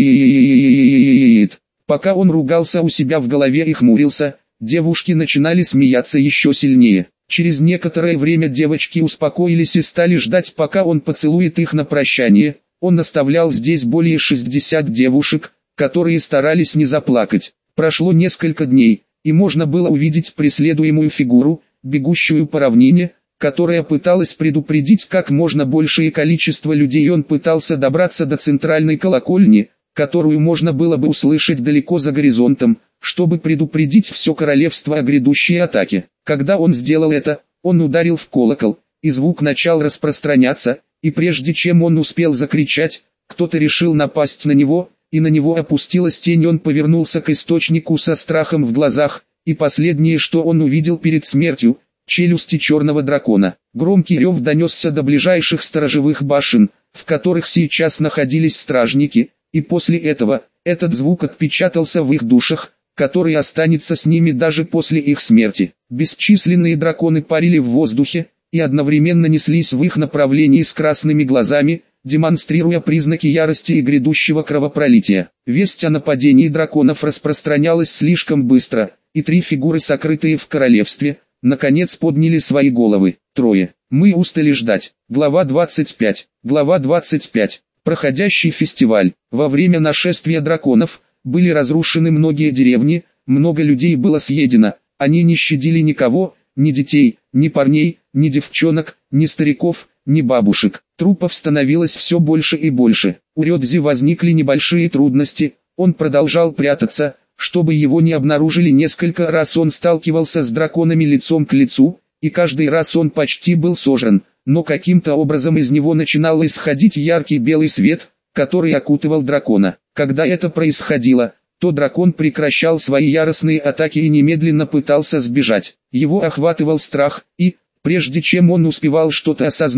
Нет. Пока он ругался у себя в голове и хмурился, девушки начинали смеяться еще сильнее. Через некоторое время девочки успокоились и стали ждать, пока он поцелует их на прощание. Он оставлял здесь более шестидесяти девушек, которые старались не заплакать. Прошло несколько дней, и можно было увидеть преследуемую фигуру, бегущую по равнине, которая пыталась предупредить как можно большее количество людей. Он пытался добраться до центральной колокольни, которую можно было бы услышать далеко за горизонтом, чтобы предупредить все королевство о грядущей атаке. Когда он сделал это, он ударил в колокол, и звук начал распространяться, и прежде чем он успел закричать, кто-то решил напасть на него, и на него опустилась тень. Он повернулся к источнику со страхом в глазах, и последнее, что он увидел перед смертью, челюсти черного дракона. Громкий рев донесся до ближайших сторожевых башен, в которых сейчас находились стражники, и после этого, этот звук отпечатался в их душах, который останется с ними даже после их смерти. Бесчисленные драконы парили в воздухе, и одновременно неслись в их направлении с красными глазами, демонстрируя признаки ярости и грядущего кровопролития. Весть о нападении драконов распространялась слишком быстро, и три фигуры, сокрытые в королевстве, наконец подняли свои головы. Трое. Мы устали ждать. Глава двадцать пять. Глава двадцать пять. Проходящий фестиваль. Во время нашествия драконов были разрушены многие деревни, много людей было съедено. Они не щадили никого, ни детей, ни парней, ни девчонок, ни стариков, ни бабушек. Трупов становилось все больше и больше. У Рёдзи возникли небольшие трудности, он продолжал прятаться, чтобы его не обнаружили. Несколько раз он сталкивался с драконами лицом к лицу, и каждый раз он почти был сожран, но каким-то образом из него начинал исходить яркий белый свет, который окутывал дракона. Когда это происходило, то дракон прекращал свои яростные атаки и немедленно пытался сбежать. Его охватывал страх, и, прежде чем он успевал что-то осознать,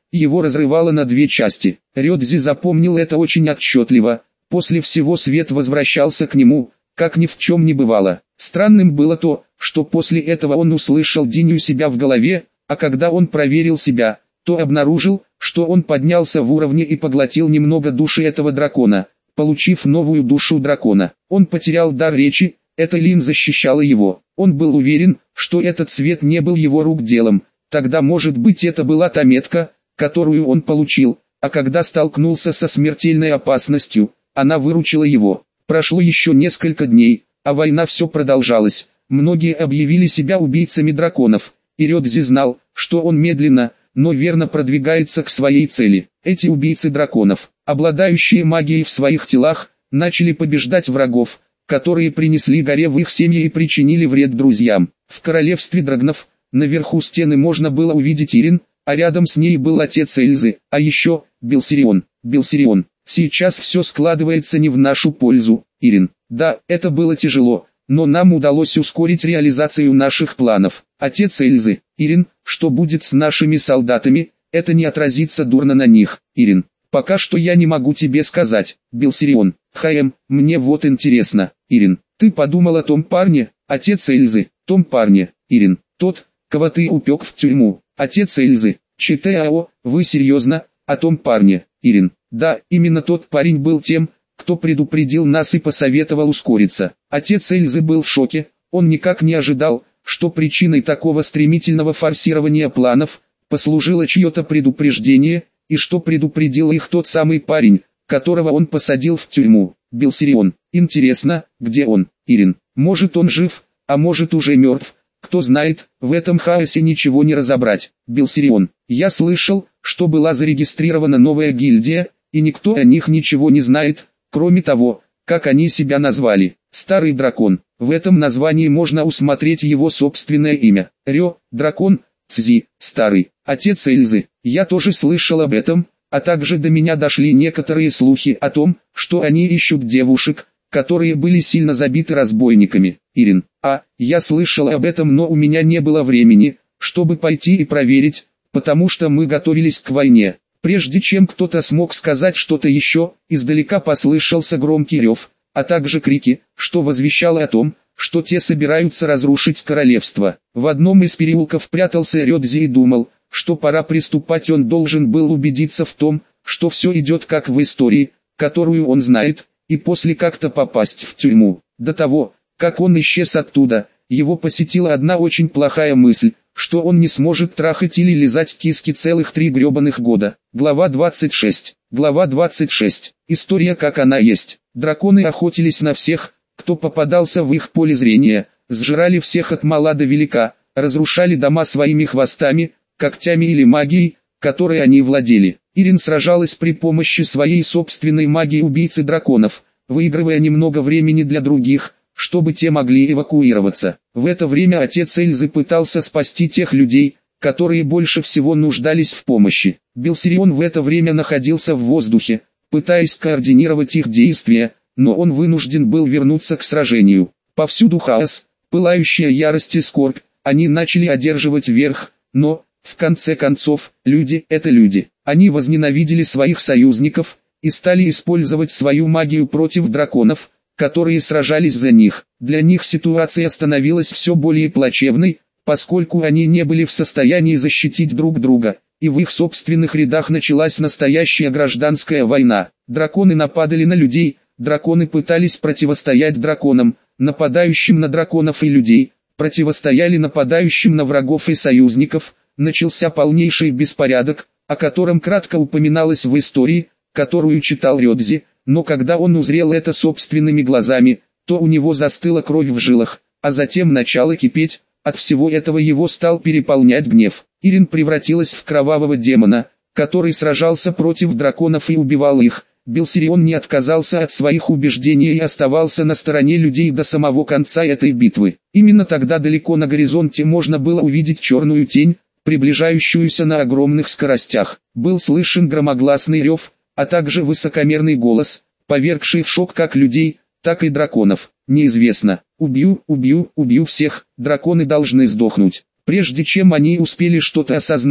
и его разрывало на две части. Рёдзи запомнил это очень отчетливо. После всего свет возвращался к нему, как ни в чем не бывало. Странным было то, что после этого он услышал Динь у себя в голове, а когда он проверил себя, то обнаружил, что он поднялся в уровне и поглотил немного души этого дракона, получив новую душу дракона. Он потерял дар речи, эта Лин защищала его. Он был уверен, что этот свет не был его рук делом, тогда может быть это была та метка, которую он получил, а когда столкнулся со смертельной опасностью, она выручила его. Прошло еще несколько дней, а война все продолжалась. Многие объявили себя убийцами драконов, и Рёдзи знал, что он медленно, но верно продвигается к своей цели. Эти убийцы драконов, обладающие магией в своих телах, начали побеждать врагов, которые принесли горе в их семьи и причинили вред друзьям. В королевстве драгнов, наверху стены можно было увидеть Ирин, а рядом с ней был отец Эльзы, а еще, Белсирион. Белсирион, сейчас все складывается не в нашу пользу, Ирин. Да, это было тяжело, но нам удалось ускорить реализацию наших планов. Отец Эльзы, Ирин, что будет с нашими солдатами, это не отразится дурно на них, Ирин. Пока что я не могу тебе сказать, Белсирион. Хаем, мне вот интересно, Ирин, ты подумал о том парне, отец Эльзы, том парне, Ирин, тот, кого ты упек в тюрьму, отец Эльзы, ЧТАО, вы серьезно, о том парне, Ирин. Да, именно тот парень был тем, кто предупредил нас и посоветовал ускориться. Отец Эльзы был в шоке, он никак не ожидал, что причиной такого стремительного форсирования планов послужило чье-то предупреждение, и что предупредил их тот самый парень, которого он посадил в тюрьму. Белсирион, интересно, где он, Ирин? Может он жив, а может уже мертв, кто знает, в этом хаосе ничего не разобрать. Белсирион, я слышал, что была зарегистрирована новая гильдия, и никто о них ничего не знает, кроме того, как они себя назвали. Старый дракон. В этом названии можно усмотреть его собственное имя. Рё, дракон, Цзи, старый, отец Эльзы. Я тоже слышал об этом, а также до меня дошли некоторые слухи о том, что они ищут девушек, которые были сильно забиты разбойниками. Ирин, а, я слышал об этом, но у меня не было времени, чтобы пойти и проверить, потому что мы готовились к войне. Прежде чем кто-то смог сказать что-то еще, издалека послышался громкий рев, а также крики, что возвещало о том, что те собираются разрушить королевство. В одном из переулков прятался Рёдзи и думал, что пора приступать. Он должен был убедиться в том, что все идет как в истории, которую он знает, и после как-то попасть в тюрьму. До того, как он исчез оттуда, его посетила одна очень плохая мысль, что он не сможет трахать или лизать киски целых три гребаных года. Глава двадцать шесть. Глава двадцать шесть. История как она есть. Драконы охотились на всех, кто попадался в их поле зрения, сжирали всех от мала до велика, разрушали дома своими хвостами, когтями или магией, которой они владели. Ирин сражалась при помощи своей собственной магии убийцы драконов, выигрывая немного времени для других, чтобы те могли эвакуироваться. В это время отец Эльзы пытался спасти тех людей, которые больше всего нуждались в помощи. Белсирион в это время находился в воздухе, пытаясь координировать их действия, но он вынужден был вернуться к сражению. Повсюду хаос, пылающая ярость и скорбь, они начали одерживать верх, но, в конце концов, люди – это люди. Они возненавидели своих союзников и стали использовать свою магию против драконов, которые сражались за них. Для них ситуация становилась все более плачевной, поскольку они не были в состоянии защитить друг друга, и в их собственных рядах началась настоящая гражданская война. Драконы нападали на людей, драконы пытались противостоять драконам, нападающим на драконов и людей, противостояли нападающим на врагов и союзников. Начался полнейший беспорядок, о котором кратко упоминалось в истории, которую читал Рёдзи, но когда он узрел это собственными глазами, то у него застыла кровь в жилах, а затем начало кипеть. От всего этого его стал переполнять гнев. Ирин превратилась в кровавого демона, который сражался против драконов и убивал их. Белсирион не отказался от своих убеждений и оставался на стороне людей до самого конца этой битвы. Именно тогда далеко на горизонте можно было увидеть черную тень, приближающуюся на огромных скоростях. Был слышен громогласный рев, а также высокомерный голос, повергший в шок как людей, так и драконов. Неизвестно. Убью, убью, убью всех, драконы должны сдохнуть. Прежде чем они успели что-то осознать,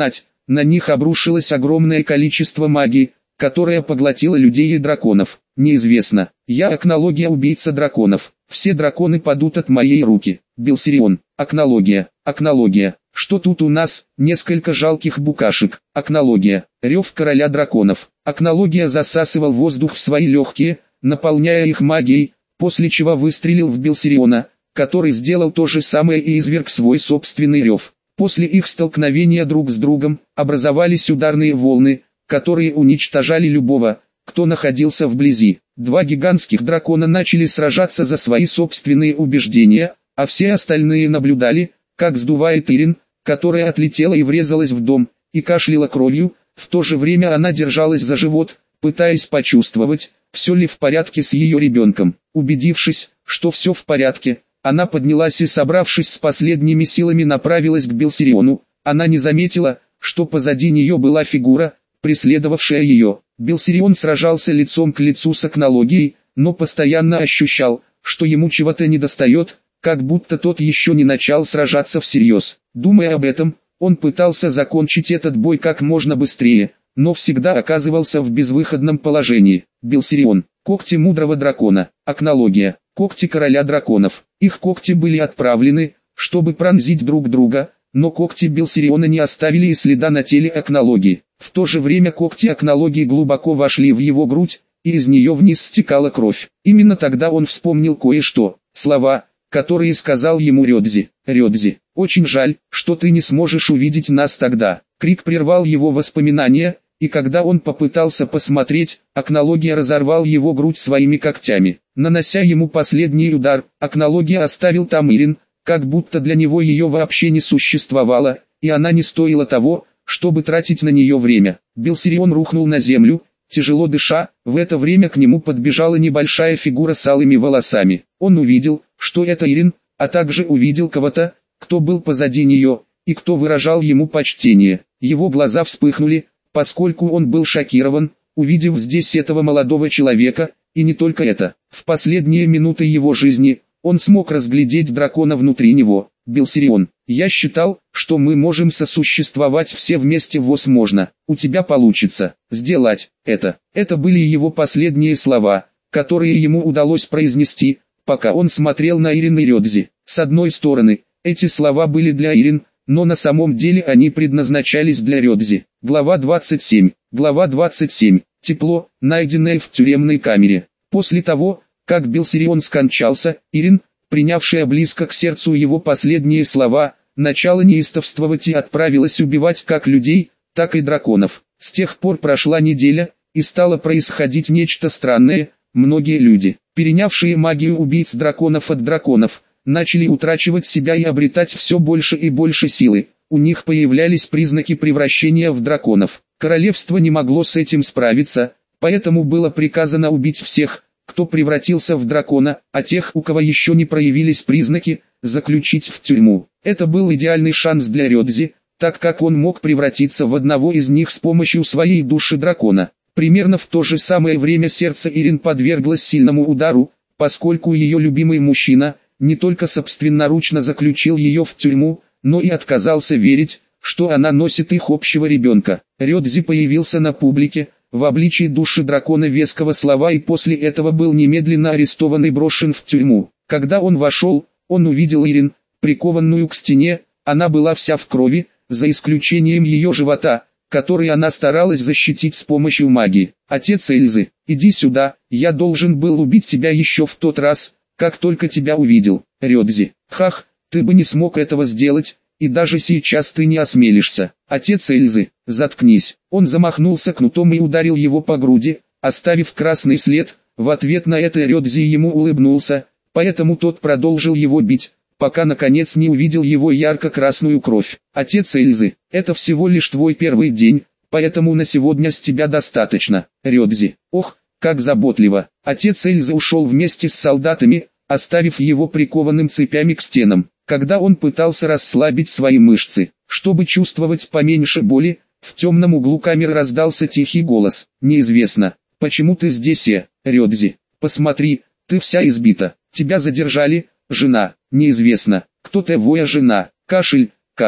на них обрушилось огромное количество магии, которая поглотила людей и драконов. Неизвестно. Я Акнология, убийца драконов. Все драконы падут от моей руки. Белсирион. Акнология. Акнология. Что тут у нас? Несколько жалких букашек. Акнология. Рев короля драконов. Акнология засасывал воздух в свои легкие, наполняя их магией, после чего выстрелил в Белсириона, который сделал то же самое и изверг свой собственный рев. После их столкновения друг с другом, образовались ударные волны, которые уничтожали любого, кто находился вблизи. Два гигантских дракона начали сражаться за свои собственные убеждения, а все остальные наблюдали, как сдувает Ирин, которая отлетела и врезалась в дом, и кашляла кровью. В то же время она держалась за живот, пытаясь почувствовать, все ли в порядке с ее ребенком. Убедившись, что все в порядке, она поднялась и, собравшись с последними силами, направилась к Белсириону. Она не заметила, что позади нее была фигура, преследовавшая ее. Белсирион сражался лицом к лицу с Акнологией, но постоянно ощущал, что ему чего-то недостает, как будто тот еще не начал сражаться всерьез. Думая об этом, он пытался закончить этот бой как можно быстрее, но всегда оказывался в безвыходном положении. Белсирион. Когти мудрого дракона. Акнология. Когти короля драконов. Их когти были отправлены, чтобы пронзить друг друга, но когти Белсириона не оставили и следа на теле Акнологии. В то же время когти Акнологии глубоко вошли в его грудь, и из нее вниз стекала кровь. Именно тогда он вспомнил кое-что. Слова, которые сказал ему Рёдзи. «Рёдзи, очень жаль, что ты не сможешь увидеть нас тогда». Крик прервал его воспоминания, и когда он попытался посмотреть, Акнология разорвал его грудь своими когтями. Нанося ему последний удар, Акнология оставил там Ирин, как будто для него ее вообще не существовало, и она не стоила того, чтобы тратить на нее время. Белсирион рухнул на землю, тяжело дыша. В это время к нему подбежала небольшая фигура с алыми волосами. Он увидел, что это Ирин, а также увидел кого-то, кто был позади нее, и кто выражал ему почтение. Его глаза вспыхнули, поскольку он был шокирован, увидев здесь этого молодого человека, и не только это. В последние минуты его жизни, он смог разглядеть дракона внутри него. Белсирион, я считал, что мы можем сосуществовать все вместе, возможно, у тебя получится сделать это. Это были его последние слова, которые ему удалось произнести, пока он смотрел на Ирин и Рёдзи. С одной стороны, эти слова были для Ирин, но на самом деле они предназначались для Рёдзи. Глава двадцать семь. Глава двадцать семь. Тепло, найденное в тюремной камере. После того, как Белсирион скончался, Ирин, принявшая близко к сердцу его последние слова, начала неистовствовать и отправилась убивать как людей, так и драконов. С тех пор прошла неделя, и стало происходить нечто странное. Многие люди, перенявшие магию убийц драконов от драконов, начали утрачивать себя и обретать все больше и больше силы. У них появлялись признаки превращения в драконов. Королевство не могло с этим справиться, поэтому было приказано убить всех, кто превратился в дракона, а тех, у кого еще не проявились признаки, заключить в тюрьму. Это был идеальный шанс для Рёдзи, так как он мог превратиться в одного из них с помощью своей души дракона. Примерно в то же самое время сердце Ирин подверглось сильному удару, поскольку ее любимый мужчина не только собственноручно заключил ее в тюрьму, но и отказался верить, что она носит их общего ребенка. Рёдзи появился на публике, в обличии души дракона веского слова, и после этого был немедленно арестован и брошен в тюрьму. Когда он вошел, он увидел Ирин, прикованную к стене. Она была вся в крови, за исключением ее живота, который она старалась защитить с помощью магии. «Отец Эльзы, иди сюда, я должен был убить тебя еще в тот раз, как только тебя увидел». Рёдзи: «Хах, ты бы не смог этого сделать, и даже сейчас ты не осмелишься». «Отец Эльзы, заткнись». Он замахнулся кнутом и ударил его по груди, оставив красный след. В ответ на это Рёдзи ему улыбнулся, поэтому тот продолжил его бить, пока наконец не увидел его ярко-красную кровь. «Отец Эльзы, это всего лишь твой первый день, поэтому на сегодня с тебя достаточно». Рёдзи: «Ох, как заботливо». Отец Эльзы ушел вместе с солдатами, оставив его прикованным цепями к стенам. Когда он пытался расслабить свои мышцы, чтобы чувствовать поменьше боли, в темном углу камеры раздался тихий голос: «Неизвестно, почему ты здесь, э, Рёдзи? Посмотри, ты вся избита. Тебя задержали, жена. Неизвестно, кто твоя жена». Кашель, кашель.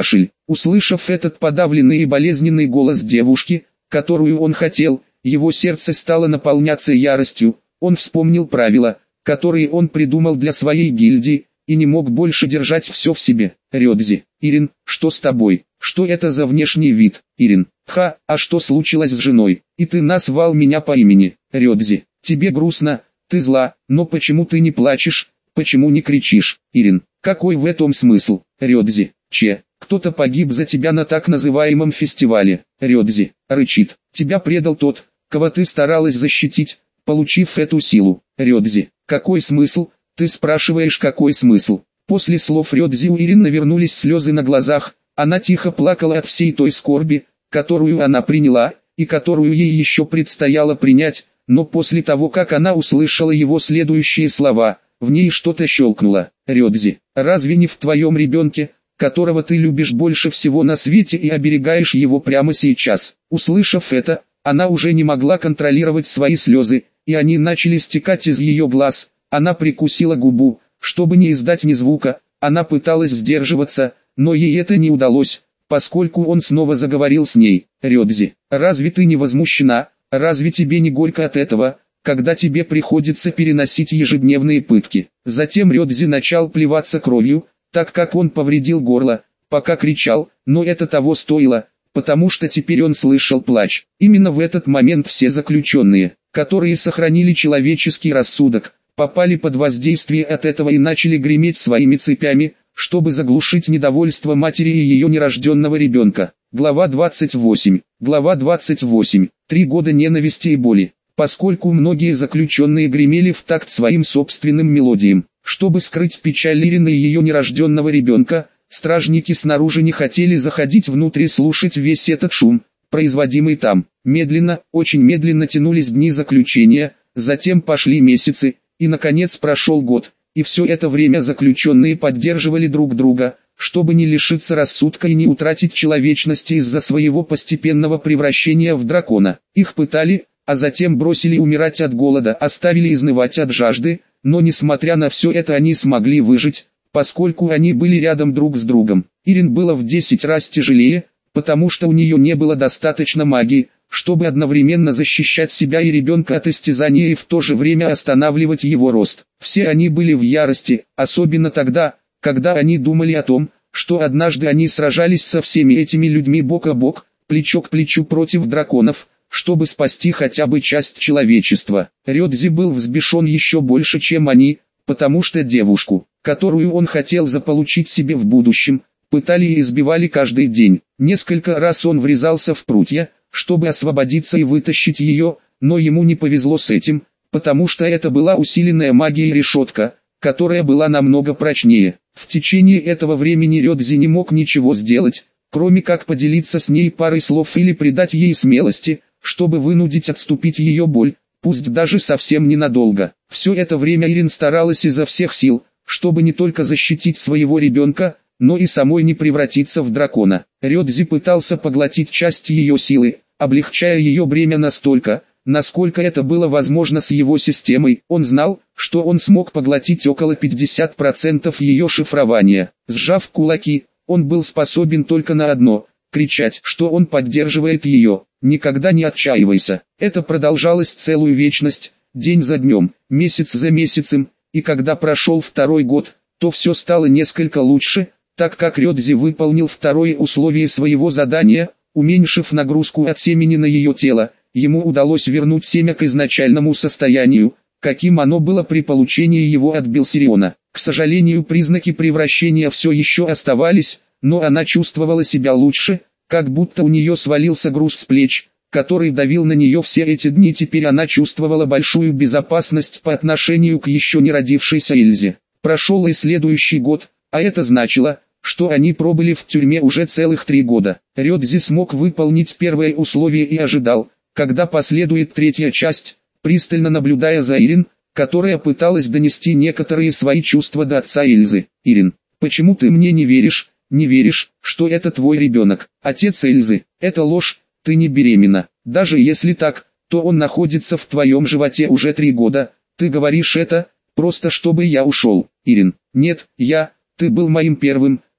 Услышав этот подавленный и болезненный голос девушки, которую он хотел, его сердце стало наполняться яростью. Он вспомнил правила, которые он придумал для своей гильдии, и не мог больше держать все в себе. Рёдзи: Ирин, что с тобой? Что это за внешний вид? Ирин: ха, а что случилось с женой? И ты назвал меня по имени. Рёдзи: тебе грустно, ты зла, но почему ты не плачешь, почему не кричишь? Ирин: какой в этом смысл? Рёдзи: че, кто-то погиб за тебя на так называемом фестивале. Рёдзи рычит: тебя предал тот, кого ты старалась защитить, получив эту силу. Рёдзи: какой смысл? Ты спрашиваешь, какой смысл? После слов Рёдзи у Ирин навернулись слезы на глазах. Она тихо плакала от всей той скорби, которую она приняла, и которую ей еще предстояло принять, но после того, как она услышала его следующие слова, в ней что-то щелкнуло. Рёдзи: разве не в твоем ребенке, которого ты любишь больше всего на свете и оберегаешь его прямо сейчас? Услышав это, она уже не могла контролировать свои слезы, и они начали стекать из ее глаз. Она прикусила губу, чтобы не издать ни звука. Она пыталась сдерживаться, но ей это не удалось, поскольку он снова заговорил с ней. Рёдзи: разве ты не возмущена, разве тебе не горько от этого, когда тебе приходится переносить ежедневные пытки? Затем Рёдзи начал плеваться кровью, так как он повредил горло, пока кричал, но это того стоило, потому что теперь он слышал плач. Именно в этот момент все заключенные, которые сохранили человеческий рассудок, попали под воздействие от этого и начали греметь своими цепями, чтобы заглушить недовольство матери и ее нерожденного ребенка. Глава двадцать восемь. Глава двадцать восемь. Три года ненависти и боли. Поскольку многие заключенные гремели в такт своим собственным мелодиям, чтобы скрыть печаль Ирины и ее нерожденного ребенка, стражники снаружи не хотели заходить внутрь и слушать весь этот шум, производимый там. Медленно, очень медленно тянулись дни заключения, затем пошли месяцы, и наконец прошел год, и все это время заключенные поддерживали друг друга, чтобы не лишиться рассудка и не утратить человечности из-за своего постепенного превращения в дракона. Их пытали, а затем бросили умирать от голода, оставили изнывать от жажды, но несмотря на все это они смогли выжить, поскольку они были рядом друг с другом. Ирин было в десять раз тяжелее, потому что у нее не было достаточно магии, чтобы одновременно защищать себя и ребенка от истязания и в то же время останавливать его рост. Все они были в ярости, особенно тогда, когда они думали о том, что однажды они сражались со всеми этими людьми бок о бок, плечо к плечу против драконов, чтобы спасти хотя бы часть человечества. Рёдзи был взбешен еще больше, чем они, потому что девушку, которую он хотел заполучить себе в будущем, пытали и избивали каждый день. Несколько раз он врезался в прутья, чтобы освободиться и вытащить ее, но ему не повезло с этим, потому что это была усиленная магией решетка, которая была намного прочнее. В течение этого времени Рёдзи не мог ничего сделать, кроме как поделиться с ней парой слов или придать ей смелости, чтобы вынудить отступить ее боль, пусть даже совсем ненадолго. Все это время Ирин старалась изо всех сил, чтобы не только защитить своего ребенка, но и самой не превратиться в дракона. Рёдзи пытался поглотить часть ее силы, облегчая ее бремя настолько, насколько это было возможно с его системой. Он знал, что он смог поглотить около пятидесяти процентов ее шифрования. Сжав кулаки, он был способен только на одно – кричать, что он поддерживает ее. Никогда не отчаивайся. Это продолжалось целую вечность, день за днем, месяц за месяцем, и когда прошел второй год, то все стало несколько лучше, так как Рёдзи выполнил второе условие своего задания, уменьшив нагрузку от семени на ее тело, ему удалось вернуть семя к изначальному состоянию, каким оно было при получении его от Белсириона. К сожалению, признаки превращения все еще оставались, но она чувствовала себя лучше, как будто у нее свалился груз с плеч, который давил на нее все эти дни. Теперь она чувствовала большую безопасность по отношению к еще не родившейся Эльзе. Прошел и следующий год, а это значило, что они пробыли в тюрьме уже целых три года. Рёдзи смог выполнить первое условие и ожидал, когда последует третья часть, пристально наблюдая за Ирин, которая пыталась донести некоторые свои чувства до отца Эльзы. Ирин, почему ты мне не веришь, не веришь, что это твой ребенок? Отец Эльзы, это ложь, ты не беременна. Даже если так, то он находится в твоем животе уже три года, ты говоришь это, просто чтобы я ушел. Ирин, нет, я, ты был моим первым,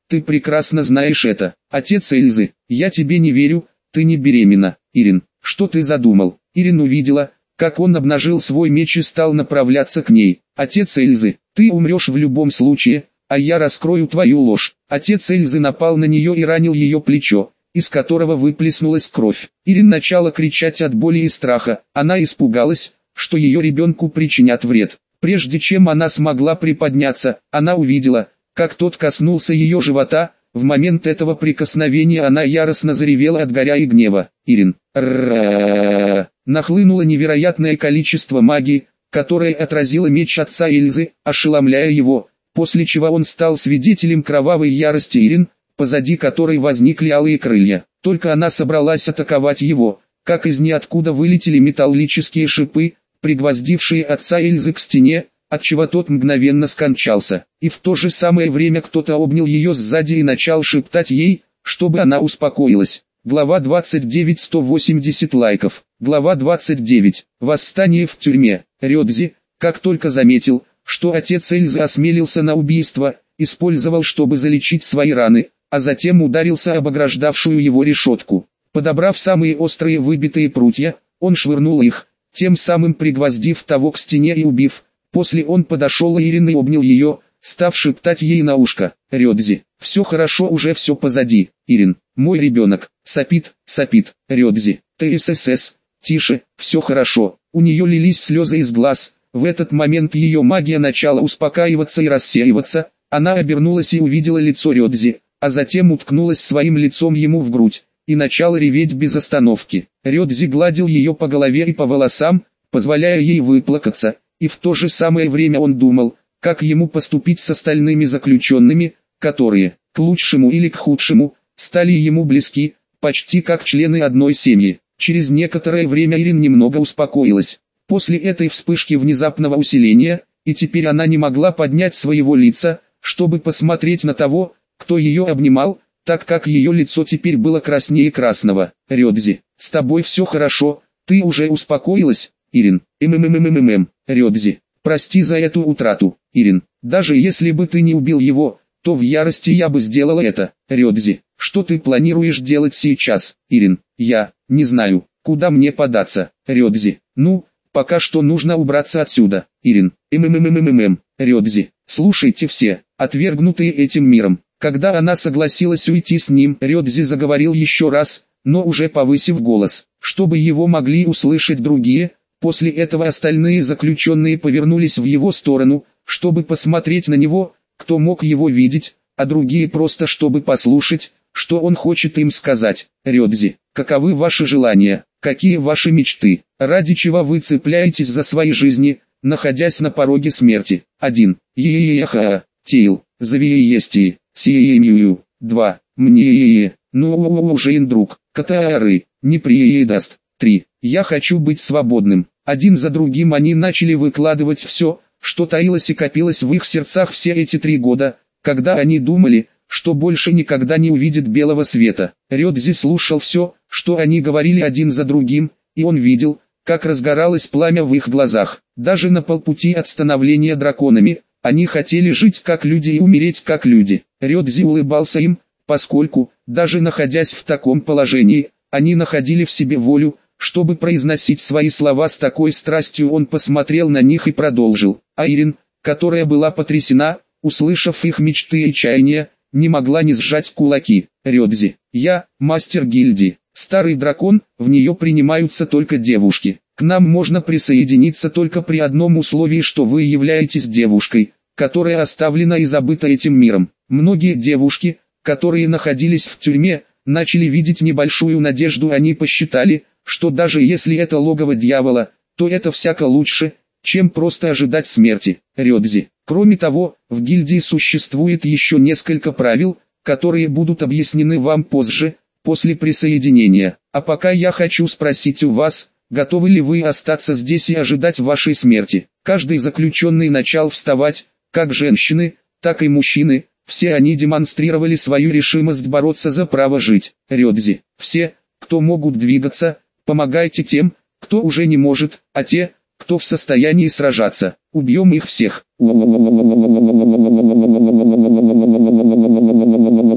ты прекрасно знаешь это. Отец Эльзы, я тебе не верю, ты не беременна. Ирин, что ты задумал? Ирин увидела, как он обнажил свой меч и стал направляться к ней. Отец Эльзы, ты умрешь в любом случае, а я раскрою твою ложь. Отец Эльзы напал на нее и ранил ее плечо, из которого выплеснулась кровь. Ирин начала кричать от боли и страха. Она испугалась, что ее ребенку причинят вред. Прежде чем она смогла приподняться, она увидела, как тот коснулся ее живота. В момент этого прикосновения она яростно заревела от горя и гнева. Ирин, р-р-р-р, нахлынуло невероятное количество магии, которое отразило меч отца Эльзы, ошеломляя его, после чего он стал свидетелем кровавой ярости Ирин, позади которой возникли алые крылья. Только она собралась атаковать его, как из ниоткуда вылетели металлические шипы, пригвоздившие отца Эльзы к стене, отчего тот мгновенно скончался. И в то же самое время кто-то обнял ее сзади и начал шептать ей, чтобы она успокоилась. Глава двадцать девять, сто восемьдесят лайков. Глава двадцать девять. Восстание в тюрьме. Рёдзи, как только заметил, что отец Эльзы осмелился на убийство, использовал, чтобы залечить свои раны, а затем ударился об ограждавшую его решетку. Подобрав самые острые выбитые прутья, он швырнул их, тем самым пригвоздив того к стене и убив. После он подошел к Ирин и обнял ее, став шептать ей на ушко: «Рёдзи, все хорошо, уже все позади. Ирин, мой ребенок, сопит, сопит. Рёдзи, ТССС, тише, все хорошо». У нее лились слезы из глаз. В этот момент ее магия начала успокаиваться и рассеиваться. Она обернулась и увидела лицо Рёдзи, а затем уткнулась своим лицом ему в грудь и начала реветь без остановки. Рёдзи гладил ее по голове и по волосам, позволяя ей выплакаться, и в то же самое время он думал, как ему поступить с остальными заключенными, которые, к лучшему или к худшему, стали ему близки, почти как члены одной семьи. Через некоторое время Ирин немного успокоилась, после этой вспышки внезапного усиления, и теперь она не могла поднять своего лица, чтобы посмотреть на того, кто ее обнимал, так как ее лицо теперь было краснее красного. «Рёдзи, с тобой все хорошо, ты уже успокоилась?» Ирин, ммммммм, Рёдзи, прости за эту утрату. Ирин, даже если бы ты не убил его, то в ярости я бы сделала это. Рёдзи, что ты планируешь делать сейчас? Ирин, я, не знаю, куда мне податься. Рёдзи, ну, пока что нужно убраться отсюда. Ирин, ммммммм, Рёдзи, слушайте все, отвергнутые этим миром. Когда она согласилась уйти с ним, Рёдзи заговорил еще раз, но уже повысив голос, чтобы его могли услышать другие. После этого остальные заключенные повернулись в его сторону, чтобы посмотреть на него, кто мог его видеть, а другие просто чтобы послушать, что он хочет им сказать. Рёдзи, каковы ваши желания, какие ваши мечты, ради чего вы цепляетесь за свои жизни, находясь на пороге смерти? один. Е-е-е-ха, Тейл, завиестии, сиемью. два. Мне, ну уже друг, катаары, не приедаст. три. Я хочу быть свободным. Один за другим они начали выкладывать все, что таилось и копилось в их сердцах все эти три года, когда они думали, что больше никогда не увидят белого света. Рёдзи слушал все, что они говорили один за другим, и он видел, как разгоралось пламя в их глазах. Даже на полпути от становления драконами, они хотели жить как люди и умереть как люди. Рёдзи улыбался им, поскольку, даже находясь в таком положении, они находили в себе волю, чтобы произносить свои слова с такой страстью. Он посмотрел на них и продолжил. А Ирин, которая была потрясена, услышав их мечты и чаяния, не могла не сжать кулаки. Рёдзи, я, мастер гильдии, старый дракон, в нее принимаются только девушки. К нам можно присоединиться только при одном условии, что вы являетесь девушкой, которая оставлена и забыта этим миром. Многие девушки, которые находились в тюрьме, начали видеть небольшую надежду. Они посчитали, что даже если это логово дьявола, то это всяко лучше, чем просто ожидать смерти. Рёдзи. Кроме того, в гильдии существует еще несколько правил, которые будут объяснены вам позже, после присоединения. А пока я хочу спросить у вас, готовы ли вы остаться здесь и ожидать вашей смерти? Каждый заключенный начал вставать, как женщины, так и мужчины. Все они демонстрировали свою решимость бороться за право жить. Рёдзи. Все, кто могут двигаться, помогайте тем, кто уже не может, а те, кто в состоянии сражаться, убьем их всех.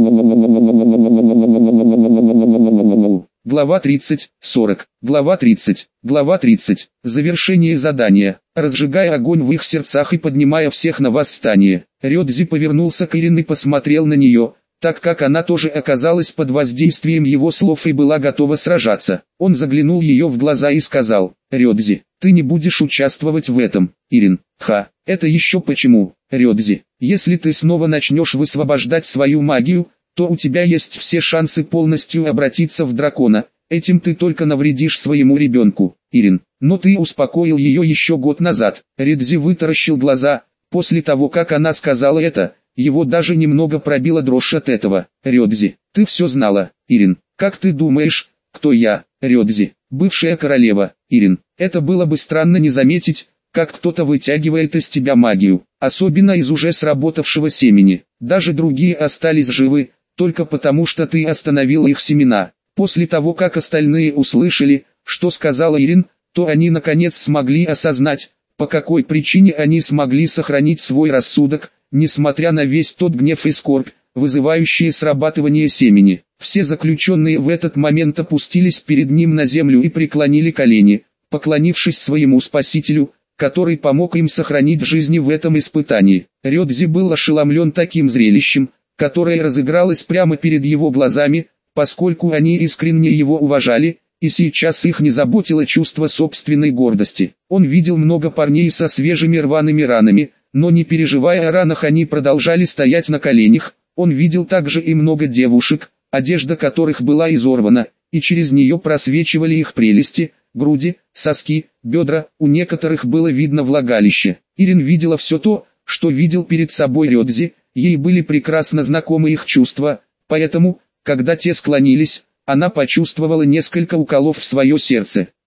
Глава тридцать, сорок. Глава тридцать. Глава тридцать. Завершение задания. Разжигая огонь в их сердцах и поднимая всех на восстание. Рёдзи повернулся к Ирин и посмотрел на нее, так как она тоже оказалась под воздействием его слов и была готова сражаться. Он заглянул ее в глаза и сказал: «Рёдзи, ты не будешь участвовать в этом». Ирин: «Ха, это еще почему?» «Рёдзи, если ты снова начнешь высвобождать свою магию, то у тебя есть все шансы полностью обратиться в дракона, этим ты только навредишь своему ребенку». Ирин: «Но ты успокоил ее еще год назад». Рёдзи вытаращил глаза, после того как она сказала это, его даже немного пробила дрожь от этого. «Рёдзи, ты все знала». Ирин: «Как ты думаешь, кто я?» Рёдзи: «Бывшая королева». Ирин: «Это было бы странно не заметить, как кто-то вытягивает из тебя магию, особенно из уже сработавшего семени. Даже другие остались живы, только потому что ты остановил их семена». После того как остальные услышали, что сказала Ирин, то они наконец смогли осознать, по какой причине они смогли сохранить свой рассудок, несмотря на весь тот гнев и скорбь, вызывающие срабатывание семени. Все заключенные в этот момент опустились перед ним на землю и преклонили колени, поклонившись своему спасителю, который помог им сохранить жизни в этом испытании. Рёдзи был ошеломлен таким зрелищем, которое разыгралось прямо перед его глазами, поскольку они искренне его уважали, и сейчас их не заботило чувство собственной гордости. Он видел много парней со свежими рваными ранами, но не переживая о ранах, они продолжали стоять на коленях. Он видел также и много девушек, одежда которых была изорвана, и через нее просвечивали их прелести, груди, соски, бедра, у некоторых было видно влагалище. Ирин видела все то, что видел перед собой Рёдзи, ей были прекрасно знакомы их чувства, поэтому, когда те склонились, она почувствовала несколько уколов в свое сердце.